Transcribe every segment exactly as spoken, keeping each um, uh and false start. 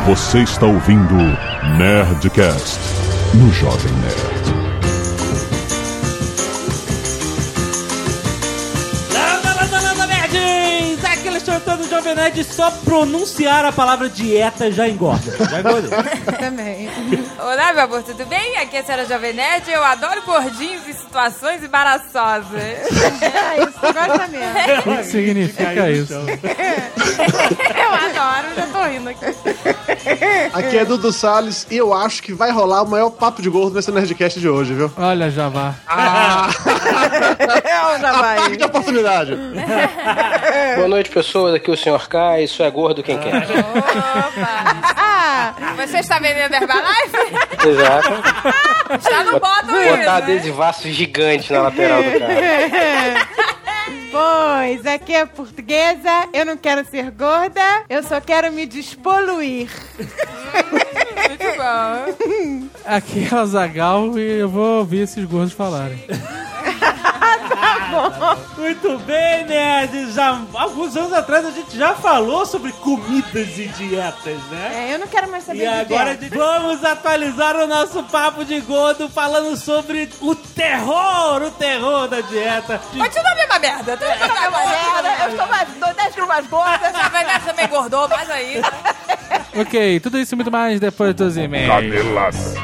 Você está ouvindo Nerdcast no Jovem Nerd. Todo Jovem Nerd, só pronunciar a palavra dieta já engorda. Já engorda. Também. Olá, meu amor, tudo bem? Aqui é a senhora Jovem Nerd. Eu adoro gordinhos em situações embaraçosas. É, isso tu gosta mesmo. O que significa isso? Eu adoro, já tô rindo aqui. Aqui é Dudu Salles e eu acho que vai rolar o maior papo de gordo nesse Nerdcast de hoje, viu? Olha, Javá. Ah! É o Javá. Ataque de oportunidade. Boa noite, pessoas. Aqui é o senhor K. Isso é gordo quem quer. Opa! Você está vendendo Herbalife? Exato. Já não bota Botar isso, né? adesivaço gigante na lateral do carro. Pois, aqui é portuguesa, eu não quero ser gorda, eu só quero me despoluir. Muito bom. Aqui é o Azaghal e eu vou ouvir esses gordos falarem. Muito bem, nerds. Já, alguns anos atrás a gente já falou sobre comidas e dietas, né? É, eu não quero mais saber E de agora a dieta. gente- vamos atualizar o nosso papo de gordo falando sobre o terror, o terror da dieta. Continua a mesma merda. Tu não tá Merda, eu estou mais, dez quilos mais gorda. A Jovem Nerd também engordou, mais aí. Ok, tudo isso e muito mais depois dos e-mails. Canelaço.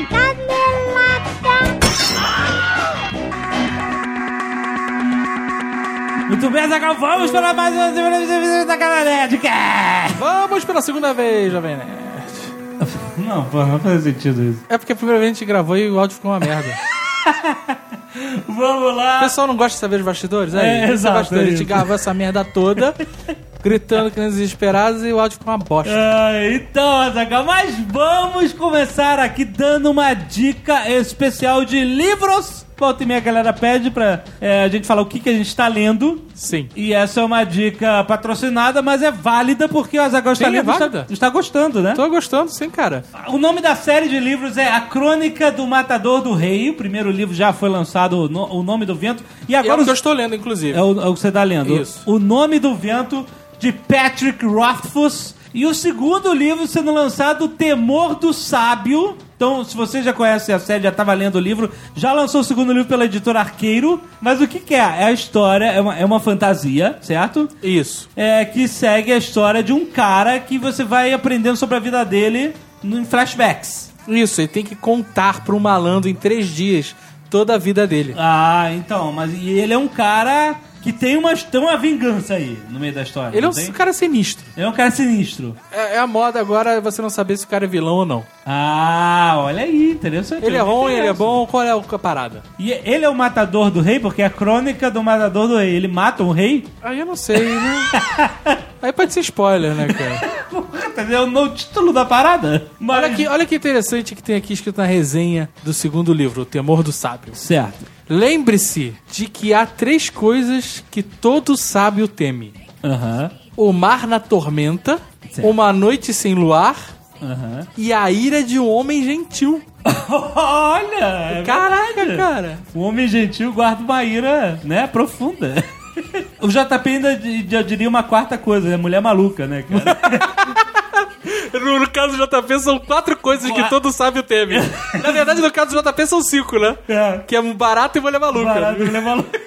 Muito bem, Zagal, vamos para mais uma da Canal Nerdcast. Vamos pela segunda vez, Jovem Nerd. Não, pô, não faz sentido isso. É porque a primeira vez a gente gravou e o áudio ficou uma merda. Vamos O lá. pessoal não gosta de saber os bastidores? É, Aí, exato, bastidores. é A gente isso. gravou essa merda toda, gritando que nem desesperados e o áudio ficou uma bosta. Ah, então, Azaghal, mas vamos começar aqui dando uma dica especial de livros. Volta e meia a galera pede pra é, a gente falar o que, que a gente tá lendo. Sim. E essa é uma dica patrocinada, mas é válida porque o Azaghal está Sim, é lendo e está, válida. está gostando, né? Tô gostando, sim, cara. O nome da série de livros é A Crônica do Matador do Rei. O primeiro livro já foi lançado, no- O Nome do Vento. E É agora o que os- eu estou lendo, inclusive. É o, é o que você tá lendo. Isso. O Nome do Vento, de Patrick Rothfuss. E o segundo livro sendo lançado, O Temor do Sábio. Então, se você já conhece a série, já estava lendo o livro, já lançou o segundo livro pela editora Arqueiro. Mas o que, que é? É a história, é uma, é uma fantasia, certo? Isso. É, que segue a história de um cara que você vai aprendendo sobre a vida dele em flashbacks. Isso, ele tem que contar pro malandro em três dias toda a vida dele. Ah, então, mas e ele é um cara que tem uma, tem uma vingança aí no meio da história. Ele é não tem? um cara sinistro. Ele é um cara sinistro. É, é a moda agora você não saber se o cara é vilão ou não. Ah, olha aí, interessante. Ele é Eu me ruim, ele é interesso. bom, qual é a parada? E ele é o matador do rei, porque é a crônica do matador do rei. Ele mata um rei? Aí eu não sei, né? Aí pode ser spoiler, né, cara? Entendeu? No título da parada. Mas... Olha que, olha que interessante que tem aqui escrito na resenha do segundo livro, O Temor do Sábio. Certo. Lembre-se de que há três coisas que todo sábio teme. Aham. O mar na tormenta, Certo. uma noite sem luar Aham. e a ira de um homem gentil. Olha! é Caraca, verdade. cara. O homem gentil guarda uma ira, né, profunda. O J P ainda di- eu diria uma quarta coisa, né? Mulher maluca, né, cara? No, no caso do J P são quatro coisas que todo sábio teme. Na verdade, no caso do J P são cinco, né? É. Que é barato e mulher maluca. Barato, mulher maluca.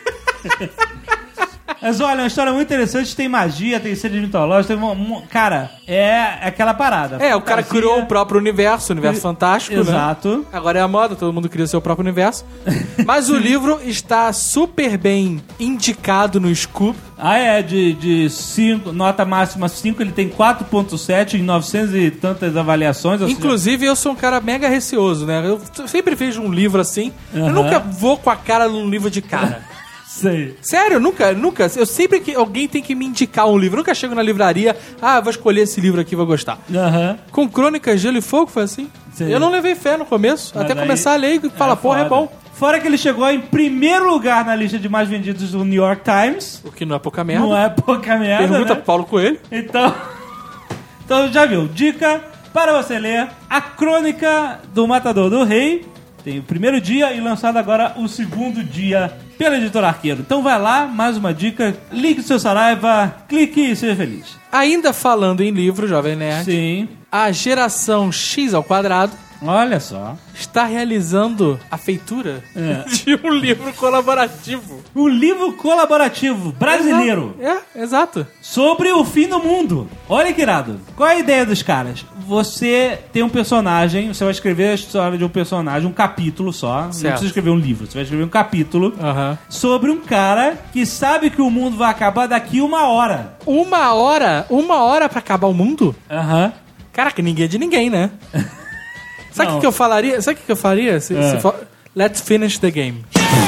Mas olha, é uma história muito interessante, tem magia, tem seres mitológicos, tem um, um- cara, é aquela parada. É, o cara Fantasia. criou o próprio universo, o universo fantástico, né? Exato. Agora é a moda, todo mundo cria seu próprio universo. Mas o livro está super bem indicado no Scoop. Ah, é, de, de cinco, nota máxima cinco, ele tem quatro ponto sete em novecentas e tantas avaliações. ou seja, Inclusive, eu sou um cara mega receoso, né? Eu sempre vejo um livro assim, eu Aham. nunca vou com a cara num livro de cara. sei. Sério, nunca, nunca. Eu sempre que alguém tem que me indicar um livro. Eu nunca chego na livraria, ah, vou escolher esse livro aqui, vou gostar. Aham. Com Crônicas, Gelo e Fogo foi assim. Sim. Eu não levei fé no começo, Mas até aí- começar a ler e falar, porra, é foda. bom. Fora que ele chegou em primeiro lugar na lista de mais vendidos do New York Times. O que não é pouca merda. Não é pouca merda, Pergunta né? pro Paulo Coelho. Então, então já viu, dica para você ler A Crônica do Matador do Rei. Tem o primeiro dia e lançado agora o segundo dia pela Editora Arqueiro. Então vai lá, mais uma dica, ligue o seu Saraiva, clique e seja feliz. Ainda falando em livro, Jovem Nerd, Sim. a geração X ao quadrado Olha só. está realizando a feitura É. de um livro colaborativo. Um livro colaborativo brasileiro É, exato. sobre o fim do mundo. Olha que irado. Qual é a ideia dos caras? Você tem um personagem, você vai escrever a história de um personagem, um capítulo só. Não Certo. precisa escrever um livro, você vai escrever um capítulo Aham. sobre um cara que sabe que o mundo vai acabar daqui uma hora. Uma hora? Uma hora pra acabar o mundo? Aham. Caraca, ninguém é de ninguém, né? Sabe o Não. que, que eu falaria? Sabe o que, que eu faria? Se, É. se for... Let's finish the game.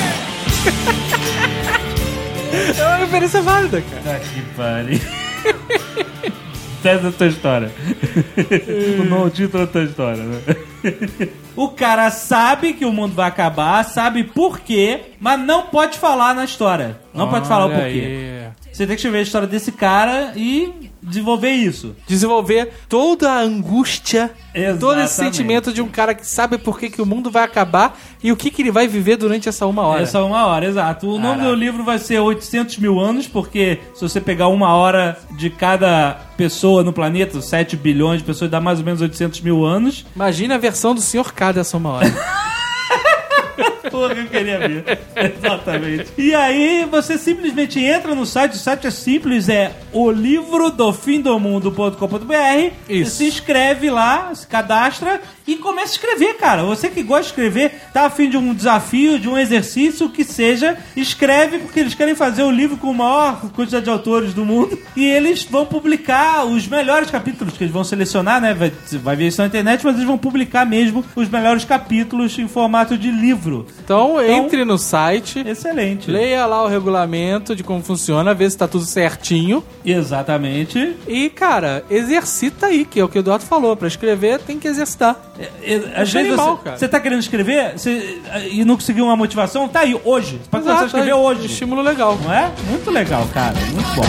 É uma referência válida, cara. Tá que pariu. Essa é a tua história. O nome, o título da tua história, né? O cara sabe que o mundo vai acabar, sabe por quê, mas não pode falar na história. Não pode falar o Olha porquê. aí. Você tem que escrever a história desse cara e desenvolver isso. Desenvolver toda a angústia, todo esse Exatamente. sentimento de um cara que sabe por que, que o mundo vai acabar e o que, que ele vai viver durante essa uma hora. Essa é uma hora, exato. O nome Caraca. do livro vai ser oitocentos mil anos, porque se você pegar uma hora de cada pessoa no planeta, sete bilhões de pessoas, dá mais ou menos oitocentos mil anos. Imagina a versão do senhor K dessa uma hora. Porra, eu queria ver. Exatamente. E aí você simplesmente entra no site, o site é simples, é o livro do fim do mundo ponto com ponto b r. Isso. Você se inscreve lá, se cadastra e começa a escrever, cara. Você que gosta de escrever, tá a fim de um desafio, de um exercício, o que seja, escreve, porque eles querem fazer o livro com a maior quantidade de autores do mundo e eles vão publicar os melhores capítulos que eles vão selecionar, né? Vai, vai ver isso na internet, mas eles vão publicar mesmo os melhores capítulos em formato de livro. Então, entre no site, Excelente. leia lá o regulamento de como funciona, vê se tá tudo certinho. Exatamente. E, cara, exercita aí, que é o que o Eduardo falou. Pra escrever, tem que exercitar. É, é, Às Isso é vezes animal, você, cara. você tá querendo escrever você- e não conseguiu uma motivação, tá aí, hoje. Você pode começar a escrever é hoje. estímulo legal. Não é? Muito legal, cara. Muito bom.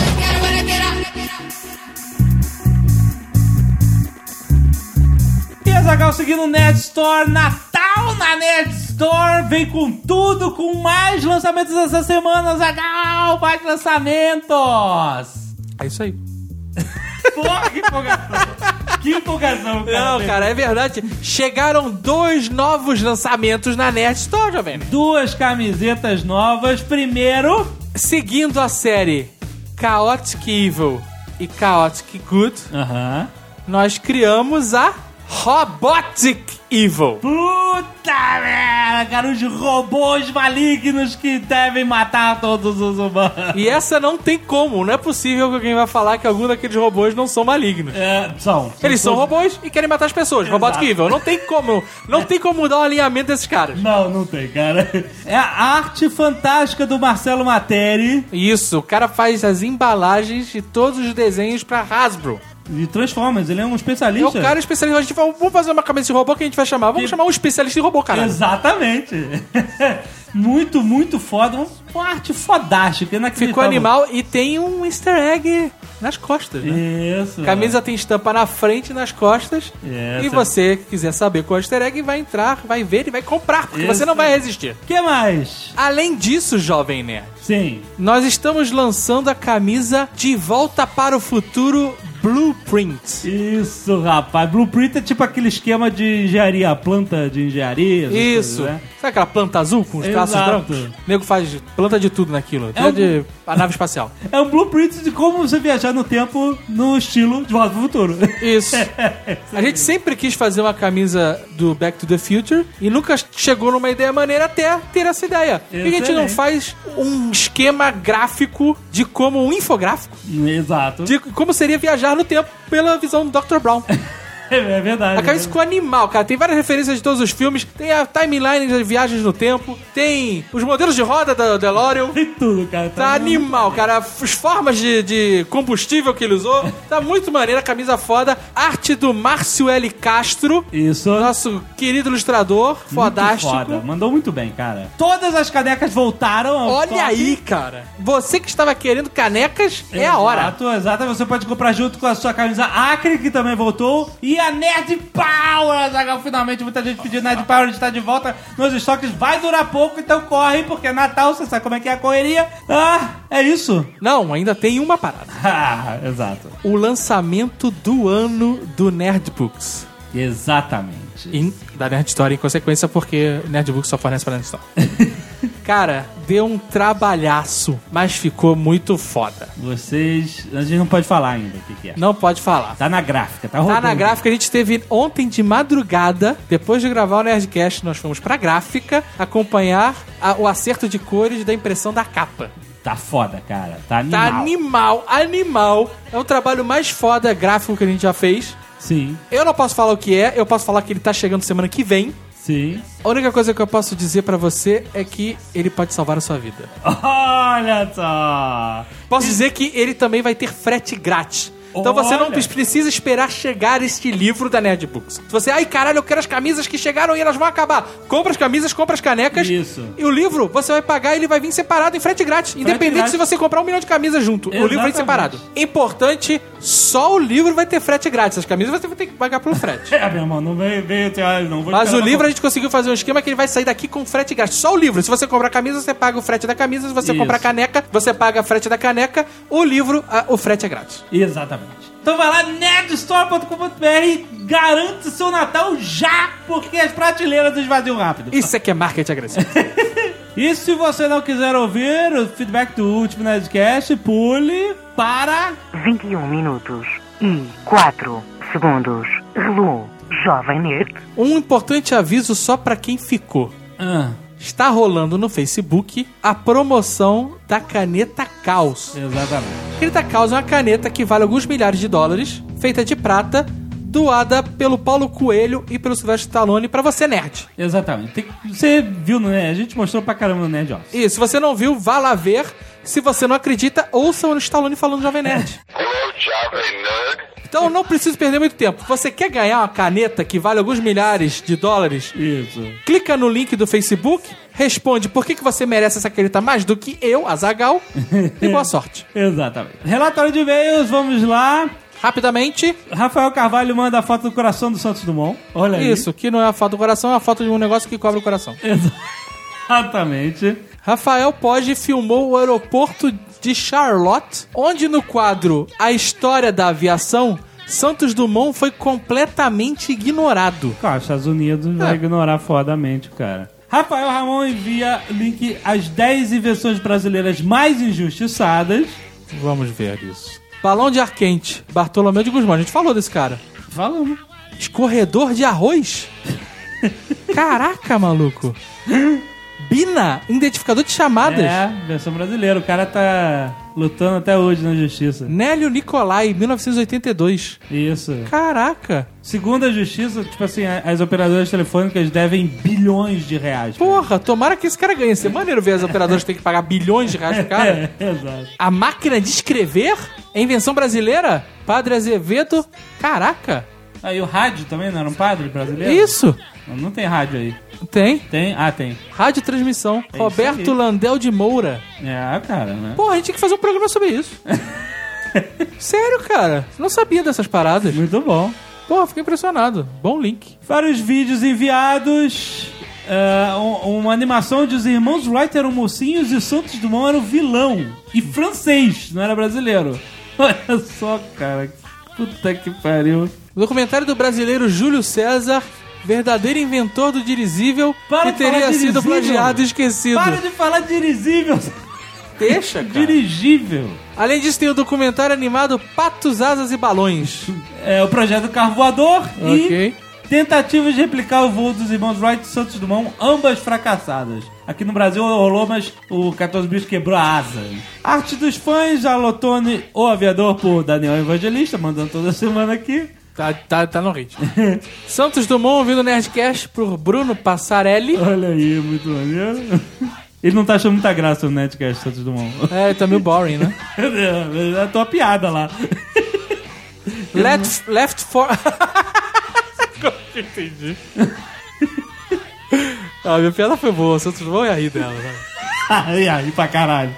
E a Zagal seguindo o Nerd Store, Natal na Nerd Store, vem com tudo, com mais lançamentos essa semana, Zagal, mais lançamentos. É isso aí. Porra, que empolgação. Que empolgação, cara. Não, cara, é verdade. Chegaram dois novos lançamentos na Nerd Store, jovem. Duas camisetas novas. Primeiro, Seguindo a série Chaotic Evil e Chaotic Good, aham. nós criamos a Robotic Evil. Puta merda, cara, os robôs malignos que devem matar todos os humanos. E essa não tem como, não é possível que alguém vai falar que algum daqueles robôs não são malignos. É, são. Eles são todos- robôs e querem matar as pessoas. Exato. Robotic Evil. Não tem como. Não tem como mudar o alinhamento desses caras. Não, não tem, cara. É a arte fantástica do Marcelo Materi Isso, o cara faz as embalagens de todos os desenhos pra Hasbro. de Transformers. Ele é um É especialista. o cara especialista. A gente vai, vamos fazer uma cabeça de robô que a gente vai chamar. Vamos Que- chamar um especialista em robô, cara. Exatamente. Muito, muito foda. Uma arte fodástica. Inacreditável. Ficou animal e tem um easter egg nas costas, né? Isso. Camisa tem estampa na frente e nas costas. Essa. E você que quiser saber qual é o easter egg, vai entrar, vai ver e vai comprar, porque Isso. você não vai resistir. O que mais? Além disso, jovem nerd, Sim. nós estamos lançando a camisa De Volta para o Futuro Blueprint. Isso, rapaz. Blueprint é tipo aquele esquema de engenharia, planta de engenharia. essas Isso. coisas, né? Sabe aquela planta azul com os traços Exato. brancos? O nego faz planta de tudo naquilo. Até um- de a nave espacial. É um blueprint de como você viajar no tempo no estilo de Volta pro Futuro. Isso. A gente sempre quis fazer uma camisa do Back to the Future e nunca chegou numa ideia maneira até ter essa ideia. Por que a gente não Excelente. faz um esquema gráfico de como um infográfico Exato. de como seria viajar no tempo pela visão do doutor Brown? É verdade. A camisa ficou animal, cara. Tem várias referências de todos os filmes. Tem a timeline das viagens no tempo. Tem os modelos de roda da DeLorean. Tem tudo, cara. Tá animal, cara. As formas de, de combustível que ele usou. Tá muito maneiro, a camisa foda. Arte do Márcio L. Castro. Isso. Nosso querido ilustrador. Muito Fodástico. foda. Mandou muito bem, cara. Todas as canecas voltaram ao Olha estoque. aí, cara. Você que estava querendo canecas, é a hora. Exato, exato. Você pode comprar junto com a sua camisa Acre, que também voltou. E dia Nerd Power, Azaghal. Finalmente, muita gente pediu Nerd Power, a gente tá de volta nos estoques. Vai durar pouco, então corre, porque é Natal, você sabe como é que é a correria. Ah, é isso. Não, ainda tem uma parada. Ah, exato. O lançamento do ano do Nerdbooks. Exatamente. Em, da Nerd Story, em consequência, porque Nerdbooks só fornece pra Nerd Story. Cara, deu um trabalhaço, mas ficou muito foda. Vocês... A gente não pode falar ainda o que, que é. Não pode falar. Tá na gráfica, tá Tá rodando. na gráfica, a gente teve ontem de madrugada, depois de gravar o Nerdcast, nós fomos pra gráfica acompanhar a, o acerto de cores da impressão da capa. Tá foda, cara. Tá animal. Tá animal, animal. É o trabalho mais foda gráfico que a gente já fez. Sim, Eu não posso falar o que é, eu posso falar que ele tá chegando semana que vem. sim. A única coisa que eu posso dizer pra você é que ele pode salvar a sua vida. Olha só. Posso dizer que ele também vai ter frete grátis. Então você não Olha. precisa esperar chegar este livro da Nerdbooks. Se você, ai caralho, eu quero as camisas que chegaram e elas vão acabar. Compra as camisas, compra as canecas. Isso. E o livro, você vai pagar e ele vai vir separado em frete grátis. Independente grátis. se você comprar um milhão de camisas junto. O livro vem Exatamente. separado. Importante, só o livro vai ter frete grátis. As camisas você vai ter que pagar pelo frete. É, meu irmão, não veio, veio, não vou Mas o esperar livro pra- a gente conseguiu fazer um esquema que ele vai sair daqui com frete grátis. Só o livro. Se você comprar camisa, você paga o frete da camisa. Se você Isso. comprar caneca, você paga o frete da caneca. O livro, a- o frete é grátis. Exatamente. Então vai lá, nerdstore ponto com ponto b r e garante seu Natal já, porque as prateleiras esvaziam rápido. Isso é que é marketing agressivo. E se você não quiser ouvir o feedback do último Nerdcast, pule para... vinte e um minutos e quatro segundos. Relô, Jovem Nerd. Um importante aviso só pra quem ficou. Ah, Está rolando no Facebook a promoção da caneta Caos. exatamente. A caneta Caos é uma caneta que vale alguns milhares de dólares, feita de prata, doada pelo Paulo Coelho e pelo Sylvester Stallone pra você, nerd. Exatamente. Tem que- você viu, né? A gente mostrou pra caramba no Nerd Office. E se você não viu, vá lá ver. Se você não acredita, ouça o Stallone falando Jovem Nerd. Então não precisa perder muito tempo. Você quer ganhar uma caneta que vale alguns milhares de dólares? Isso. Clica no link do Facebook, responde por que, que você merece essa caneta mais do que eu, Azaghal, e boa sorte. Exatamente. Relatório de e-mails, vamos lá. Rapidamente, Rafael Carvalho manda a foto do coração do Santos Dumont. Olha aí. isso, que não é a foto do coração, é a foto de um negócio que cobre o coração. Exatamente. Rafael Poggi filmou o aeroporto de Charlotte, onde no quadro A História da Aviação, Santos Dumont foi completamente ignorado. Claro, os Estados Unidos vai É. ignorar fodamente o cara. Rafael Ramon envia link às dez invenções brasileiras mais injustiçadas. Vamos ver isso. Balão de ar quente, Bartolomeu de Guzmão. A gente falou desse cara. Falamos. Escorredor de arroz? Caraca, maluco. Bina, identificador de chamadas. É, versão brasileira. O cara tá lutando até hoje na justiça. Nélio Nicolai, mil novecentos e oitenta e dois. Isso. Caraca. Segundo a justiça, tipo assim, as operadoras telefônicas devem bilhões de reais. Porra, tomara que esse cara ganhe. Isso é maneiro ver as operadoras terem que pagar bilhões de reais pro cara. É, exato. A máquina de escrever? É invenção brasileira? Padre Azevedo? Caraca. Aí o rádio também não era um padre brasileiro? Isso. Não, não tem rádio aí. Tem. Tem? Ah, tem. Rádio Transmissão. É Roberto isso aí. Landel de Moura. É, cara, né? Porra, a gente tinha que fazer um programa sobre isso. Sério, cara. Não sabia dessas paradas. Muito bom. Porra, fiquei impressionado. Bom link. Vários vídeos enviados. é, um- uma animação onde os irmãos Wright eram mocinhos e Santos Dumont era o vilão. E francês, não era brasileiro. Olha só, cara. Puta que pariu. O documentário do brasileiro Júlio César, verdadeiro inventor do dirigível, Para que de falar teria sido dirigível. plagiado e esquecido. Para de falar dirigível. Deixa, cara. Dirigível. Além disso, tem o documentário animado Patos, Asas e Balões. É o projeto Carro Voador Ok. e tentativas de replicar o voo dos irmãos Wright e Santos Dumont, ambas fracassadas. Aqui no Brasil rolou, mas o quatorze bicho quebrou a asa. Arte dos fãs, Alotone, o aviador, por Daniel Evangelista, mandando toda semana aqui. Tá, tá, tá no ritmo. Santos Dumont ouvindo Nerdcast por Bruno Passarelli. Olha aí, muito maneiro. Ele não tá achando muita graça no Nerdcast, Santos Dumont. É, tá meio boring, né? É a tua piada lá. Left, left for... Entendi. Ah, minha piada foi boa, Santos Dumont ia rir dela, né? Aí, aí, pra caralho.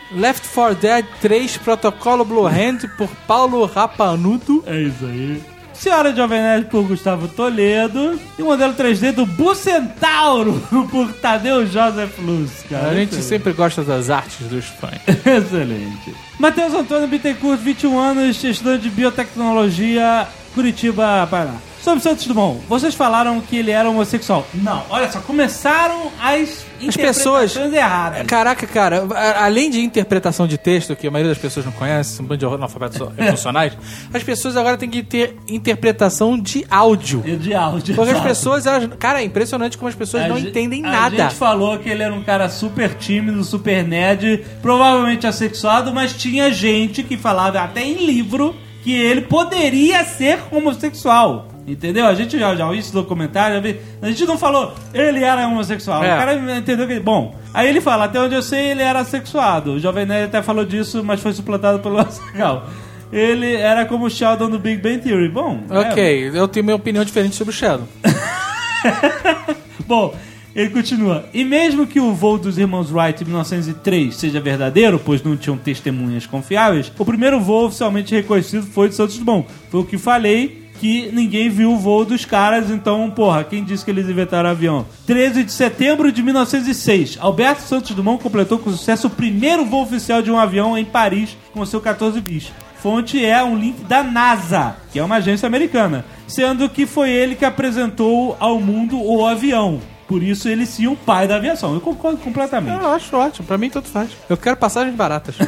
Left four Dead três Protocolo Blue Hand por Paulo Rapanudo. É isso aí. Senhora Jovem Nerd por Gustavo Toledo. E o modelo três D do Bucentauro por Tadeu Joseph Luz, cara. A gente sempre gosta das artes dos fãs. Excelente. Matheus Antônio Bittencourt, vinte e um anos, estudante de biotecnologia, Curitiba, Paraná. Sobre Santos Dumont, vocês falaram que ele era homossexual. Não, olha só, começaram as As pessoas... erradas. Caraca, cara, a- além de interpretação de texto, que a maioria das pessoas não conhece, um bando de analfabetos funcionais, as pessoas agora têm que ter interpretação de áudio. E de áudio. Porque as exato. pessoas, elas... Cara, é impressionante como as pessoas A não gente- entendem A nada. gente falou que ele era um cara super tímido, super nerd, provavelmente assexuado, mas tinha gente que falava até em livro que ele poderia ser homossexual. Entendeu? A gente já, já ouviu esse documentário, já vi- a gente não falou ele era homossexual. É. O cara entendeu que... Bom, aí ele fala, até onde eu sei, ele era sexuado. O Jovem Nerd até falou disso, mas foi suplantado pelo Azaghal. Ele era como o Sheldon do Big Bang Theory. Bom, Ok, eu tenho minha opinião diferente sobre o Shadow. Bom, ele continua. E mesmo que o voo dos irmãos Wright em mil novecentos e três seja verdadeiro, pois não tinham testemunhas confiáveis, o primeiro voo oficialmente reconhecido foi de Santos Dumont. Foi o que falei, que ninguém viu o voo dos caras, então, porra, quem disse que eles inventaram o avião? treze de setembro de mil novecentos e seis, Alberto Santos Dumont completou com sucesso o primeiro voo oficial de um avião em Paris com seu quatorze bis. Fonte é um link da NASA, que é uma agência americana, sendo que foi ele que apresentou ao mundo o avião. Por isso ele sim o pai da aviação. Eu concordo completamente. Eu acho ótimo, pra mim tanto faz. Eu quero passagens baratas.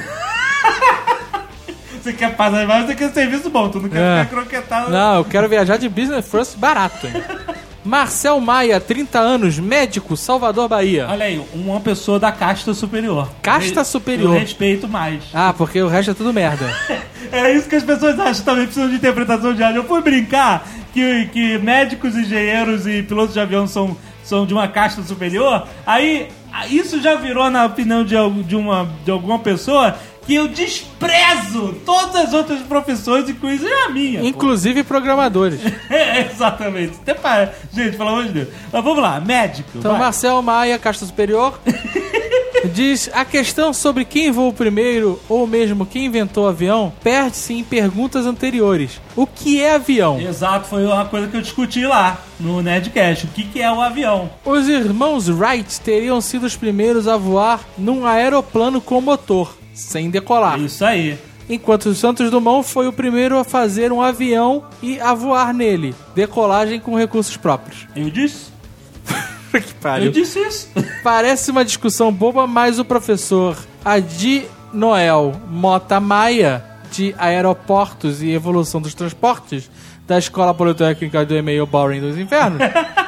Você quer passar mais, você quer serviço bom, tu não quer É. ficar croquetado. Não, eu quero viajar de business first barato, hein? Marcel Maia, trinta anos, médico, Salvador, Bahia. Olha aí, uma pessoa da casta superior. Casta Eu- superior. Eu respeito mais. Ah, porque o resto é tudo merda. É isso que as pessoas acham também, precisam de interpretação de áudio. Eu fui brincar que, que médicos, engenheiros e pilotos de avião são, são de uma casta superior. Aí, isso já virou, na opinião de, al- de, uma, de alguma pessoa, que eu desprezo todas as outras profissões, inclusive a minha. pô. Inclusive programadores. É, exatamente. Até para... Gente, pelo amor de Deus. Mas vamos lá, médico. Então, vai. Marcel Maia, casta superior, diz: a questão sobre quem voou primeiro, ou mesmo quem inventou o avião, perde-se em perguntas anteriores. O que é avião? Exato, foi uma coisa que eu discuti lá no Nerdcast. O que, que é o avião? Os irmãos Wright teriam sido os primeiros a voar num aeroplano com motor, sem decolar. Isso aí. Enquanto o Santos Dumont foi o primeiro a fazer um avião e a voar nele. Decolagem com recursos próprios. Eu disse? Que Eu pariu. disse isso. Parece uma discussão boba, mas o professor Adi Noel Mota Maia, de Aeroportos e Evolução dos Transportes, da Escola Politécnica do E-mail Boring dos Infernos,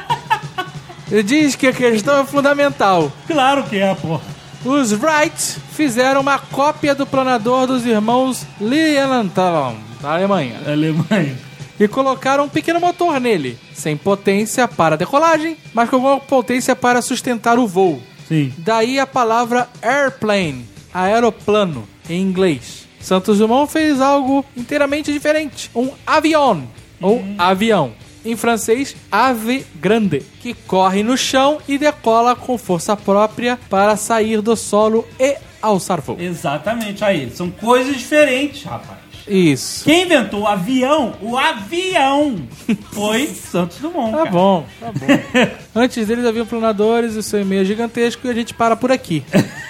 ele diz que a questão é fundamental. Claro que é, pô. Os Wright fizeram uma cópia do planador dos irmãos Lilienthal, da Alemanha, Alemanha. e colocaram um pequeno motor nele, sem potência para decolagem, mas com alguma potência para sustentar o voo. Sim. Daí a palavra airplane, aeroplano, em inglês. Santos Dumont fez algo inteiramente diferente, um avion, ou avião. Em francês, ave grande, que corre no chão e decola com força própria para sair do solo e alçar voo. Exatamente. Aí, são coisas diferentes, rapaz. Isso. Quem inventou o avião, o avião, foi Santos Dumont, Tá cara. bom, tá bom. Antes deles haviam planadores, o seu e-mail é gigantesco e a gente para por aqui.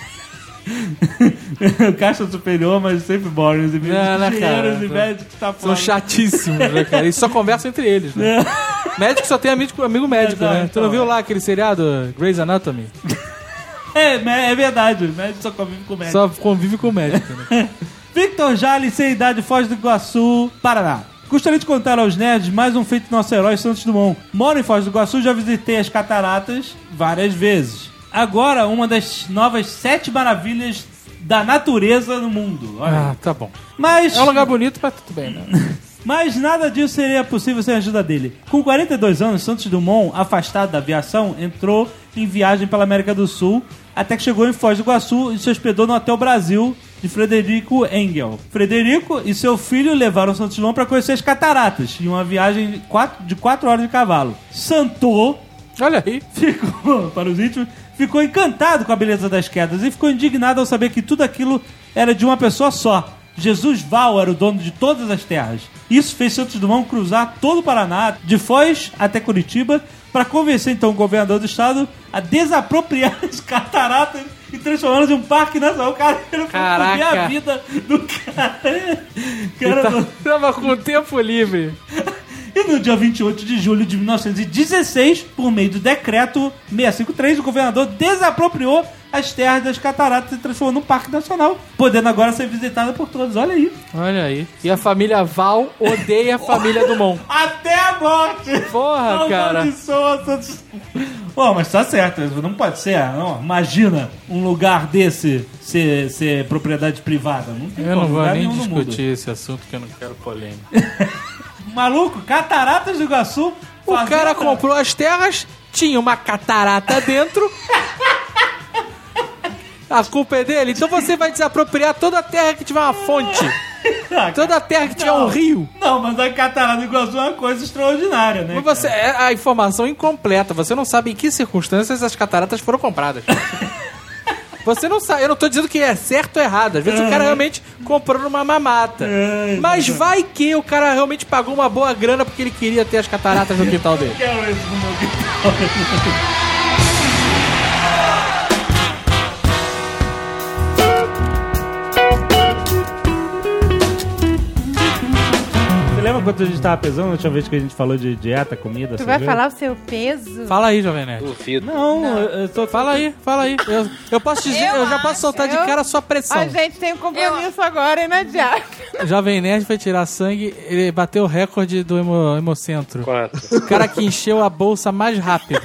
Caixa superior, mas sempre boring. Os e-mails Não, né, de cara? engenheiros e médicos tá São foda. chatíssimos, né, cara? Eles só conversam entre eles, né? Médico só tem amigo, amigo médico, Exato, né? Tu não então, viu é. lá aquele seriado Grey's Anatomy? É, é verdade. O médico só convive com o médico. Só convive com o médico, né? Victor Jales, sem idade, Foz do Iguaçu, Paraná. Gostaria de contar aos nerds mais um feito do nosso herói Santos Dumont. Moro em Foz do Iguaçu, já visitei as cataratas várias vezes. Agora, uma das novas sete maravilhas da natureza no mundo. Olha aí. Ah, tá bom. Mas, É um lugar bonito, mas tudo bem, né? mas nada disso seria possível sem a ajuda dele. Com quarenta e dois anos, Santos Dumont, afastado da aviação, entrou em viagem pela América do Sul, até que chegou em Foz do Iguaçu e se hospedou no Hotel Brasil de Frederico Engel. Frederico e seu filho levaram Santos Dumont para conhecer as cataratas, em uma viagem de quatro, de quatro horas de cavalo. Santos Olha aí. ficou, para os íntimos, ficou encantado com a beleza das quedas e ficou indignado ao saber que tudo aquilo era de uma pessoa só, Jesus Val era o dono de todas as terras. Isso fez Santos Dumont cruzar todo o Paraná, de Foz até Curitiba, para convencer então o governador do estado a desapropriar as cataratas e transformá-las em um parque nacional. O cara era pra foder a vida do cara. cara tá, tava com o tempo livre. E no dia vinte e oito de julho de mil novecentos e dezesseis, por meio do decreto seiscentos e cinquenta e três, o governador desapropriou as terras das cataratas e transformou num parque nacional, podendo agora ser visitada por todos. Olha aí. Olha aí. E a família Val odeia a família Dumont. Até a morte! Porra, não, cara. Pô, mas tá certo, não pode ser. Não, imagina um lugar desse ser, ser propriedade privada. Não tem eu não vou nem discutir mundo. esse assunto que eu não quero polêmica. Maluco, Cataratas do Iguaçu. O fazenda. Cara comprou as terras, tinha uma catarata dentro. A culpa é dele? Então você vai desapropriar toda a terra que tiver uma fonte. Toda a terra que tiver não, um rio. Não, mas a Catarata do Iguaçu é uma coisa extraordinária, né? Mas você, é a informação incompleta. Você não sabe em que circunstâncias as cataratas foram compradas. Você não sabe. Eu não tô dizendo que é certo ou errado. Às vezes é. o cara realmente comprou numa mamata. É, mas vai que o cara realmente pagou uma boa grana porque ele queria ter as cataratas no quintal dele. Eu quero isso no meu quintal. Lembra quanto a gente tava pesando na última vez que a gente falou de dieta, comida? Tu vai viu? falar o seu peso? Fala aí, Jovem Nerd. Duvido. Não, Não. Eu, eu tô... Fala aí, fala aí. Eu, eu posso dizer, eu, Eu já posso acho, soltar de eu- cara a sua pressão. A gente tem um compromisso agora, hein, na dieta. Jovem Nerd foi tirar sangue, ele bateu o recorde do hemo, Hemocentro. Quanto? O cara que encheu a bolsa mais rápido.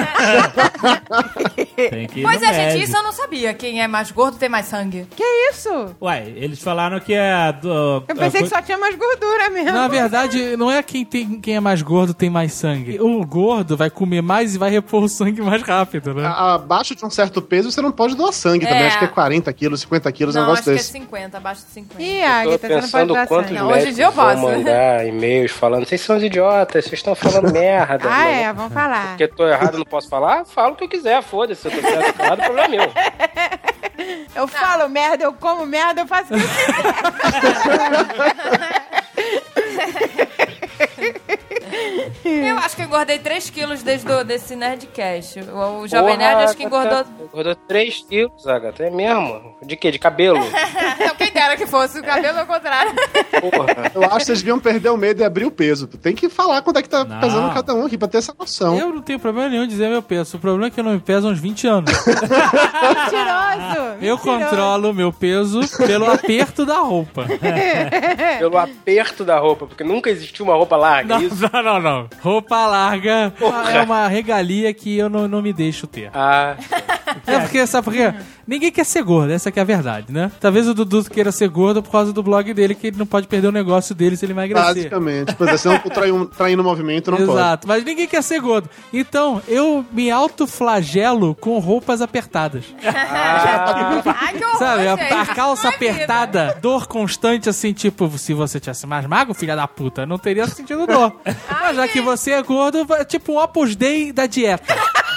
Tem que ir Pois no é, gente, médico. isso eu não sabia. Quem é mais gordo tem mais sangue. Que isso? Ué, eles falaram que é... Do, Eu pensei que só tinha mais gordura mesmo. Na verdade, não é quem, tem, quem é mais gordo tem mais sangue. O gordo vai comer mais e vai repor o sangue mais rápido, né? A- Abaixo de um certo peso, você não pode doar sangue também. É. Acho que é quarenta quilos, cinquenta quilos, um Não, negócio acho que é desse. cinquenta, abaixo de cinquenta. Ih, Tô Agatha, você não pode pensando dar quantos sangue. Não, hoje em médicos dia eu vão posso. mandar e-mails falando, vocês são os idiotas, vocês estão falando merda. Ah, Mas é, vamos falar. Porque tô errado, não posso falar? Falo o que eu quiser, foda-se. Se eu tô certo ou errado, o problema é meu. Eu falo merda, eu como merda, eu faço o que eu Eu acho que eu engordei três quilos desde o, desse Nerdcast. O, o Jovem Porra, Nerd acho que engordou... Agatha, engordou três quilos, Agatha. É mesmo? De quê? De cabelo? Não, quem dera que fosse, o cabelo ao contrário. Porra. Eu acho que vocês deviam perder o medo e abrir o peso. Tem que falar quanto é que tá Não. pesando cada um aqui pra ter essa noção. Eu não tenho problema nenhum em dizer meu peso. O problema é que eu não me peso há uns vinte anos. Mentiroso! Eu mentiroso. controlo o meu peso pelo aperto da roupa. Pelo aperto da roupa, porque nunca existiu uma roupa larga, Não, isso? não, não, não. Roupa larga Porra. é uma regalia que eu não, não me deixo ter. Ah, É porque, sabe por quê? Ninguém quer ser gordo, essa que é a verdade, né? Talvez o Dudu queira ser gordo por causa do blog dele, que ele não pode perder o negócio dele se ele emagrecer. Basicamente. Pois é, senão eu traindo, traindo o movimento, não pode. Exato, mas ninguém quer ser gordo. Então, eu me autoflagelo com roupas apertadas. Ai, que horror, Sabe, a, gente. a calça Não é vida. apertada, dor constante, assim, tipo, se você tivesse mais magro, filha da puta, não teria sentido dor. Mas já que você é gordo, é tipo um Opus Dei da dieta.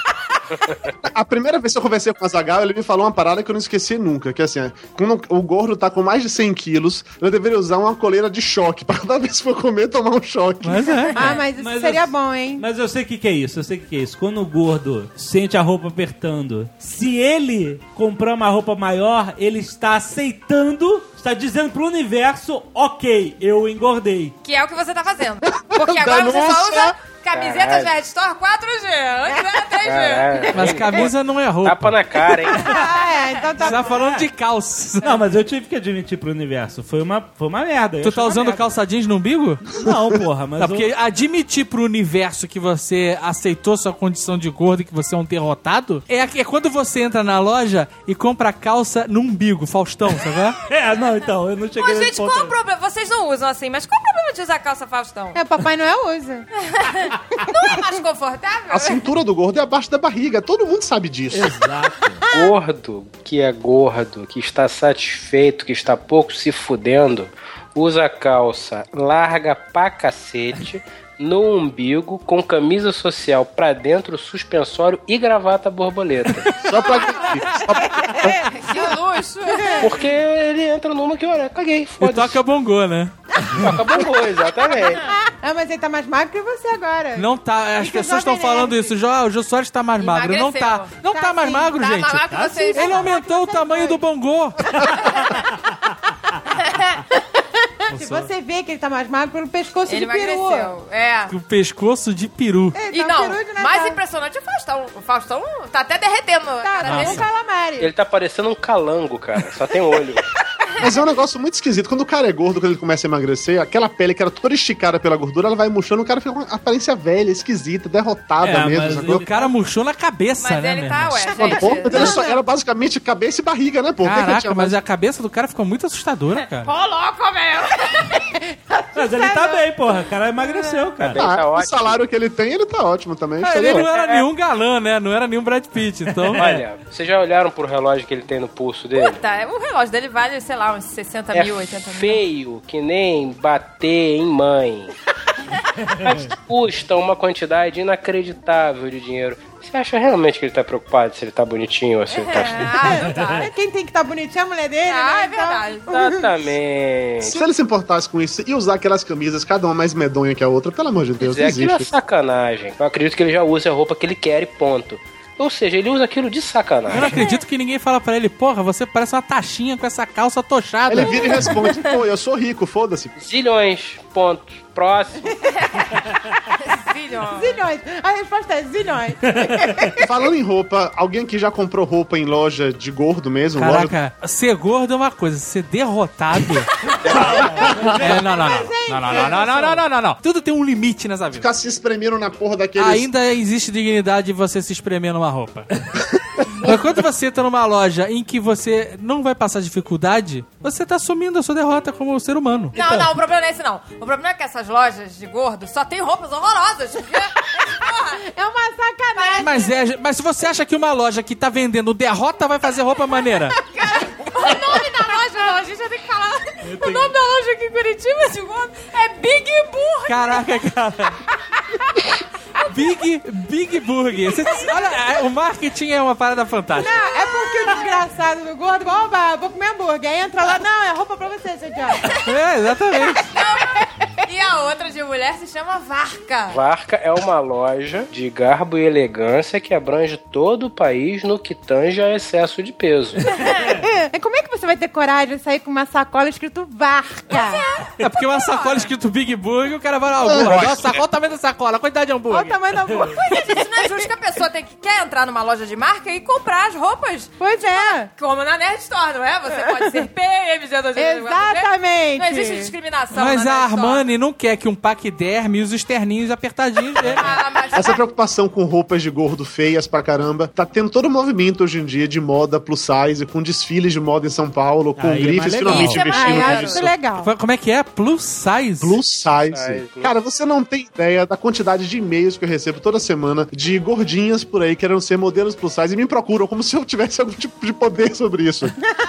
A primeira vez que eu conversei com o Azaghal, ele me falou uma parada que eu não esqueci nunca, que assim, quando o gordo tá com mais de cem quilos, eu deveria usar uma coleira de choque, pra cada vez que for comer, tomar um choque. Mas é. Ah, mas isso Mas seria eu- bom, hein? Mas eu sei o que, que é isso, eu sei o que, que é isso. Quando o gordo sente a roupa apertando, se ele comprar uma roupa maior, ele está aceitando, está dizendo pro universo, ok, eu engordei. Que é o que você tá fazendo. Porque agora você só Denúncia. usa camisetas Caralho. Red Store quatro G. Antes era três G. caralho. Mas camisa não é roupa. Tapa na cara, hein? Ah, é, então tá Você tá bom. falando de calças. Não, mas eu tive que admitir pro universo, foi uma, foi uma merda. eu Tu achei tá uma usando merda. calça jeans no umbigo? Não, porra, mas Não, eu- porque admitir pro universo que você aceitou sua condição de gordo e que você é um derrotado, é, é quando você entra na loja e compra calça no umbigo, Faustão, sabe? É, não, então, eu não cheguei Pô, nesse gente, ponto qual o ainda. problema? Vocês não usam assim, mas qual o problema de usar calça Faustão? É, Papai Noel usa. Não é mais confortável? A cintura do gordo é abaixo da barriga, todo mundo sabe disso. Exato. Gordo que é gordo, que está satisfeito, que está pouco se fudendo, usa calça larga pra cacete, no umbigo, com camisa social pra dentro, suspensório e gravata borboleta. Só pra, Que luxo. Porque ele entra numa que, olha, caguei, E foda-se. toca bongô, né? Toca bongô, exatamente. Ah, mas ele tá mais magro que você agora. Não tá, as E que o pessoas estão Jovem falando Nerd? isso. Já, o Jô Soares tá mais magro. Não tá. Emagreceu. Não tá, Tá mais sim. magro, Tá gente. mais magro que vocês. Ele aumentou o tamanho do bongô. Se você vê que ele tá mais magro pelo pescoço Ele de peru. emagreceu. É. O pescoço de peru. Ele E tá um não, peru de Natal. mais impressionante é o Faustão. O Faustão tá até derretendo. a Tá, cara tá dele. um calamari. Ele tá parecendo um calango, cara. Só tem olho. Mas é um negócio muito esquisito. Quando o cara é gordo, quando ele começa a emagrecer, aquela pele que era toda esticada pela gordura, ela vai murchando, o cara fica com uma aparência velha, esquisita, derrotada É, mesmo, mas sacou? O cara murchou na cabeça, Mas né, ele meu tá, irmão? ué, Mas, pô, mas ele gente. só era basicamente cabeça e barriga, né, pô? O que que ele Caraca, tinha mas mais? a cabeça do cara ficou muito assustadora, cara. Ô, louco, meu. Mas ele tá bem, porra. O cara emagreceu, cara. Bem, tá Ah, o ótimo. salário que ele tem, ele tá ótimo também. Ah, Isso ele aí, não era nenhum galã, né? Não era nenhum Brad Pitt, então... Olha, vocês já olharam pro relógio que ele tem no pulso dele? Puta, o relógio dele vale, sei lá, uns sessenta É mil, oitenta mil. feio que nem bater em mãe. Mas custa uma quantidade inacreditável de dinheiro. Você acha realmente que ele tá preocupado se ele tá bonitinho ou se ele tá... Ah, não tá. É, quem tem que estar bonitinho é a mulher dele, Ah, né? é Então- verdade. Exatamente. Se ele se importasse com isso e usar aquelas camisas, cada uma mais medonha que a outra, pelo amor de Deus, não Dizer aquilo é existe. sacanagem. Eu acredito que ele já usa a roupa que ele quer e ponto. Ou seja, ele usa aquilo de Eu não sacanagem. acredito que ninguém fala pra ele, porra, você parece uma taxinha com essa calça tochada. Ele vira e responde, pô, eu sou rico, foda-se. Zilhões, ponto. Próximo. Filho. Zilhões. A resposta é zilhões. Falando em roupa, alguém aqui já comprou roupa em loja de gordo mesmo? Loja... Caraca, ser gordo é uma coisa, ser derrotado... é, não, não, não. Não, não, não, não, não, não, não, não, não. Tudo tem um limite nessa vida. Ficar se espremendo na porra daqueles... Ainda existe dignidade de você se espremer numa roupa. Mas quando você tá numa loja em que você não vai passar dificuldade, você tá assumindo a sua derrota como ser humano. Não, não, o problema não é esse, não. O problema é que essas lojas de gordo só tem roupas horrorosas. Porque, porra, É uma sacanagem. Mas, é, mas se você acha que uma loja que tá vendendo derrota vai fazer roupa maneira, o nome da loja, a gente já tem que falar. O nome da loja aqui em Curitiba, de gordo, é Big Burger. caraca, cara. Big, Big Burger. Você- olha, o marketing é uma parada fantástica. Não, é porque o desgraçado do gordo, oba, vou comer hambúrguer. Aí entra lá, não, é roupa pra você, seu idiota. É, exatamente. E a outra de mulher se chama Varca. Varca é uma loja de garbo e elegância que abrange todo o país no que tange a excesso de peso. E como é que você vai ter coragem de sair com uma sacola escrito Varca? É porque uma sacola escrito Big Burger, o cara vai lá, ó, burra, nossa, olha o tamanho da sacola, a quantidade de Olha o hambúrguer. tamanho da hambúrguer. Isso não é justo que a pessoa tem que, quer entrar numa loja de marca e comprar as roupas. Pois é. Como na Nerd Store, não é? Você pode ser P M G dois mil e quatro. Exatamente. Não existe discriminação Mas na a Nerd Store. Armani não quer que um paquiderme use os terninhos apertadinhos dele. Ah, mas Essa preocupação com roupas de gordo feias pra caramba, tá tendo todo um movimento hoje em dia de moda plus size, com desfiles de moda em São Paulo, com Aí é grifes mais legal. finalmente Isso é investindo maneiro. Ai, acho nisso. isso legal. Como é que é? Plus size? Plus size. Size. Cara, você não tem ideia da quantidade de e-mails que eu recebo toda semana de gordinhas por aí querendo ser modelos plus size e me procuram como se eu tivesse algum tipo de poder sobre isso.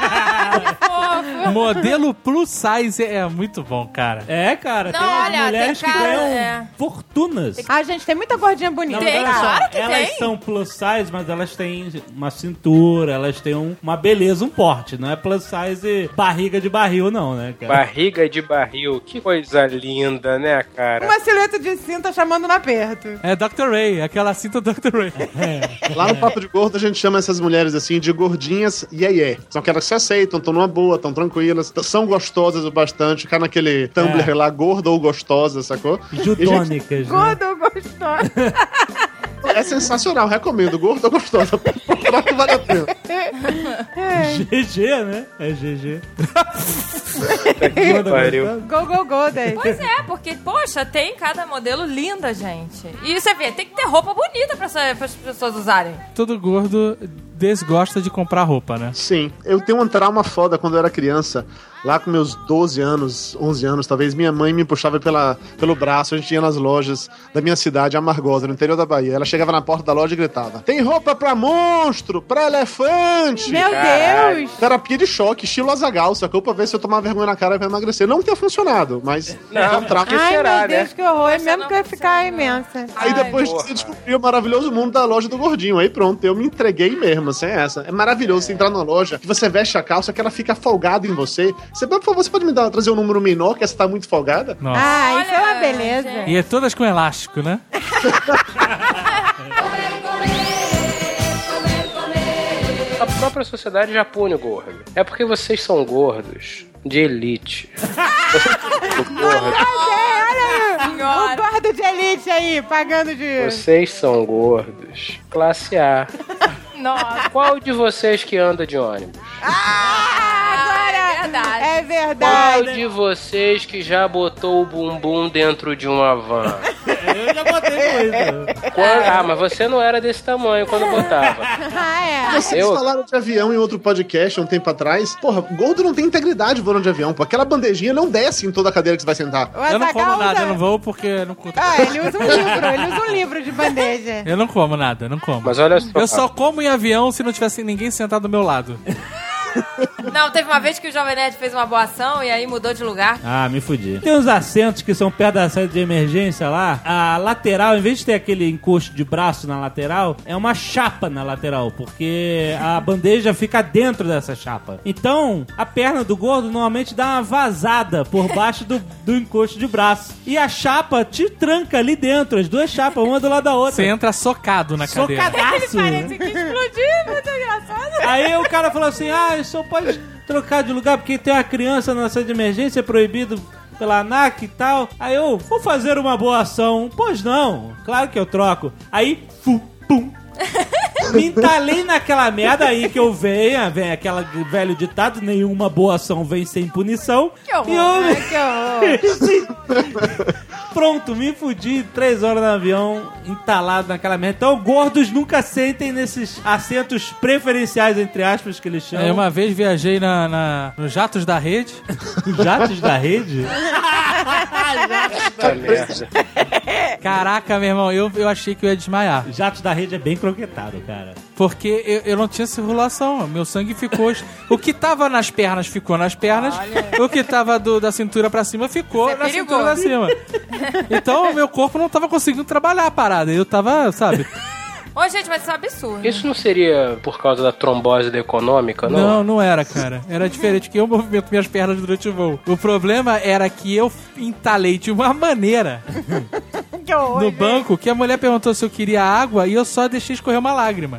Modelo plus size é muito bom, cara. É, cara. Não, tem umas olha, mulheres tem que cara- ganham é. fortunas. Ah, gente, tem muita gordinha bonita. Não, Tem, olha só, claro que elas tem. são plus size, mas elas têm uma cintura, elas têm um- uma beleza, um porte. Não é plus size barriga de barril, não, né, cara? Barriga de barril, que coisa linda, né, cara? Uma silhueta de cinta chamando no aperto. É doutor Ray, aquela cinta doutor Ray. Lá no Papo de Gordo a gente chama essas mulheres assim de gordinhas iê iê. São aquelas que se aceitam, estão numa boa, estão tranquilas, t- são gostosas o bastante, ficar naquele Tumblr É. lá, gorda ou gostosa, sacou? Judônicas, né? Gordo ou gostosa. É sensacional, recomendo, gorda ou gostosa. Pra que vale a pena. G G, né? É G G. Que pariu. Go, go, go, daí. Pois é, porque, poxa, tem cada modelo linda, gente. E você vê, tem que ter roupa bonita pra, essa, pra as pessoas usarem. Todo gordo desgosta de comprar roupa, né? Sim, eu tenho um trauma foda quando eu era criança. lá com meus doze anos, onze anos, talvez, minha mãe me puxava pela, pelo braço, a gente ia nas lojas da minha cidade, Amargosa, no interior da Bahia. Ela chegava na porta da loja e gritava: tem roupa pra monstro, pra elefante. Meu Caralho. Deus! Terapia de choque, estilo Azaghal, sacou? Pra ver se eu tomar vergonha na cara pra emagrecer. Não que tenha funcionado, mas... Não, um trauma. que Ai, será, meu Deus, né? que horror. Mas Mesmo não que eu ia ficar funciona. imensa. Aí depois porra. você descobriu o maravilhoso mundo da loja do Gordinho. Aí pronto, eu me entreguei mesmo, sem essa. É maravilhoso você entrar na loja, que você veste a calça, que ela fica folgada em você. Você, por favor, você pode me dar, trazer um número menor, que essa tá muito folgada? Nossa. Ah, isso é uma Olha, beleza. gente. E é todas com elástico, né? A própria sociedade já pune o gordo. É porque vocês são gordos de elite. Vocês são gordos. Olha o gordo de elite aí, pagando de... Vocês são gordos. Classe A. Nossa. Qual de vocês que anda de ônibus? Ah, agora... É verdade. É Qual verdade. de vocês que já botou o bumbum dentro de uma van? Eu já botei coisa. Quando- Ah, mas você não era desse tamanho quando botava. Ah, é. Vocês Eu- falaram de avião em outro podcast um tempo atrás. Porra, gordo não tem integridade voando de avião. Pô. Aquela bandejinha não desce em toda a cadeira que você vai sentar. O Eu não como Azaghal nada, usa- eu não vou porque eu não curto. Ah, ele usa um livro, ele usa um livro de bandeja. Eu não como nada, eu não como. Mas olha só. Eu só como em avião se não tivesse ninguém sentado do meu lado. Não, teve uma vez que o Jovem Nerd fez uma boa ação e aí mudou de lugar. Ah, me fudi. Tem uns assentos que são perto da saída de emergência lá. A lateral, em vez de ter aquele encosto de braço na lateral, é uma chapa na lateral, porque a bandeja fica dentro dessa chapa. Então, a perna do gordo normalmente dá uma vazada por baixo do, do encosto de braço. E a chapa te tranca ali dentro, as duas chapas, uma do lado da outra. Você entra socado na cadeira. Socadaço. Parece que explodiu, muito engraçado. Aí o cara falou assim: ah, o senhor pode trocar de lugar porque tem uma criança na sala de emergência, é proibido pela ANAC e tal. Aí eu, vou fazer uma boa ação. Pois não, claro que eu troco. Aí, fu, pum. Me entalei naquela merda aí que eu venho, vem aquele velho ditado: nenhuma boa ação vem sem punição. Que horror, E eu, Ai, que horror. Sim. Pronto, me fudi três horas no avião, entalado naquela merda. Então, gordos nunca sentem nesses assentos preferenciais, entre aspas, que eles chamam. Aí uma vez viajei na, na, nos jatos da rede. Jatos da rede? Puta merda. Caraca, meu irmão, eu, eu achei que eu ia desmaiar. Jatos da rede é bem croquetado, cara. Porque eu, eu não tinha circulação. Meu sangue ficou. O que tava nas pernas ficou nas pernas. O que tava do- da cintura pra cima ficou Isso é na cintura perigoso. pra cima. Então, meu corpo não tava conseguindo trabalhar a parada. Eu tava, sabe? Ô, gente, mas isso é um absurdo. Isso não seria por causa da trombose da econômica, não? Não, não era, cara. Era diferente que eu movimento minhas pernas durante o voo. O problema era que eu entalei de uma maneira Que horror. no gente. banco que a mulher perguntou se eu queria água e eu só deixei escorrer uma lágrima.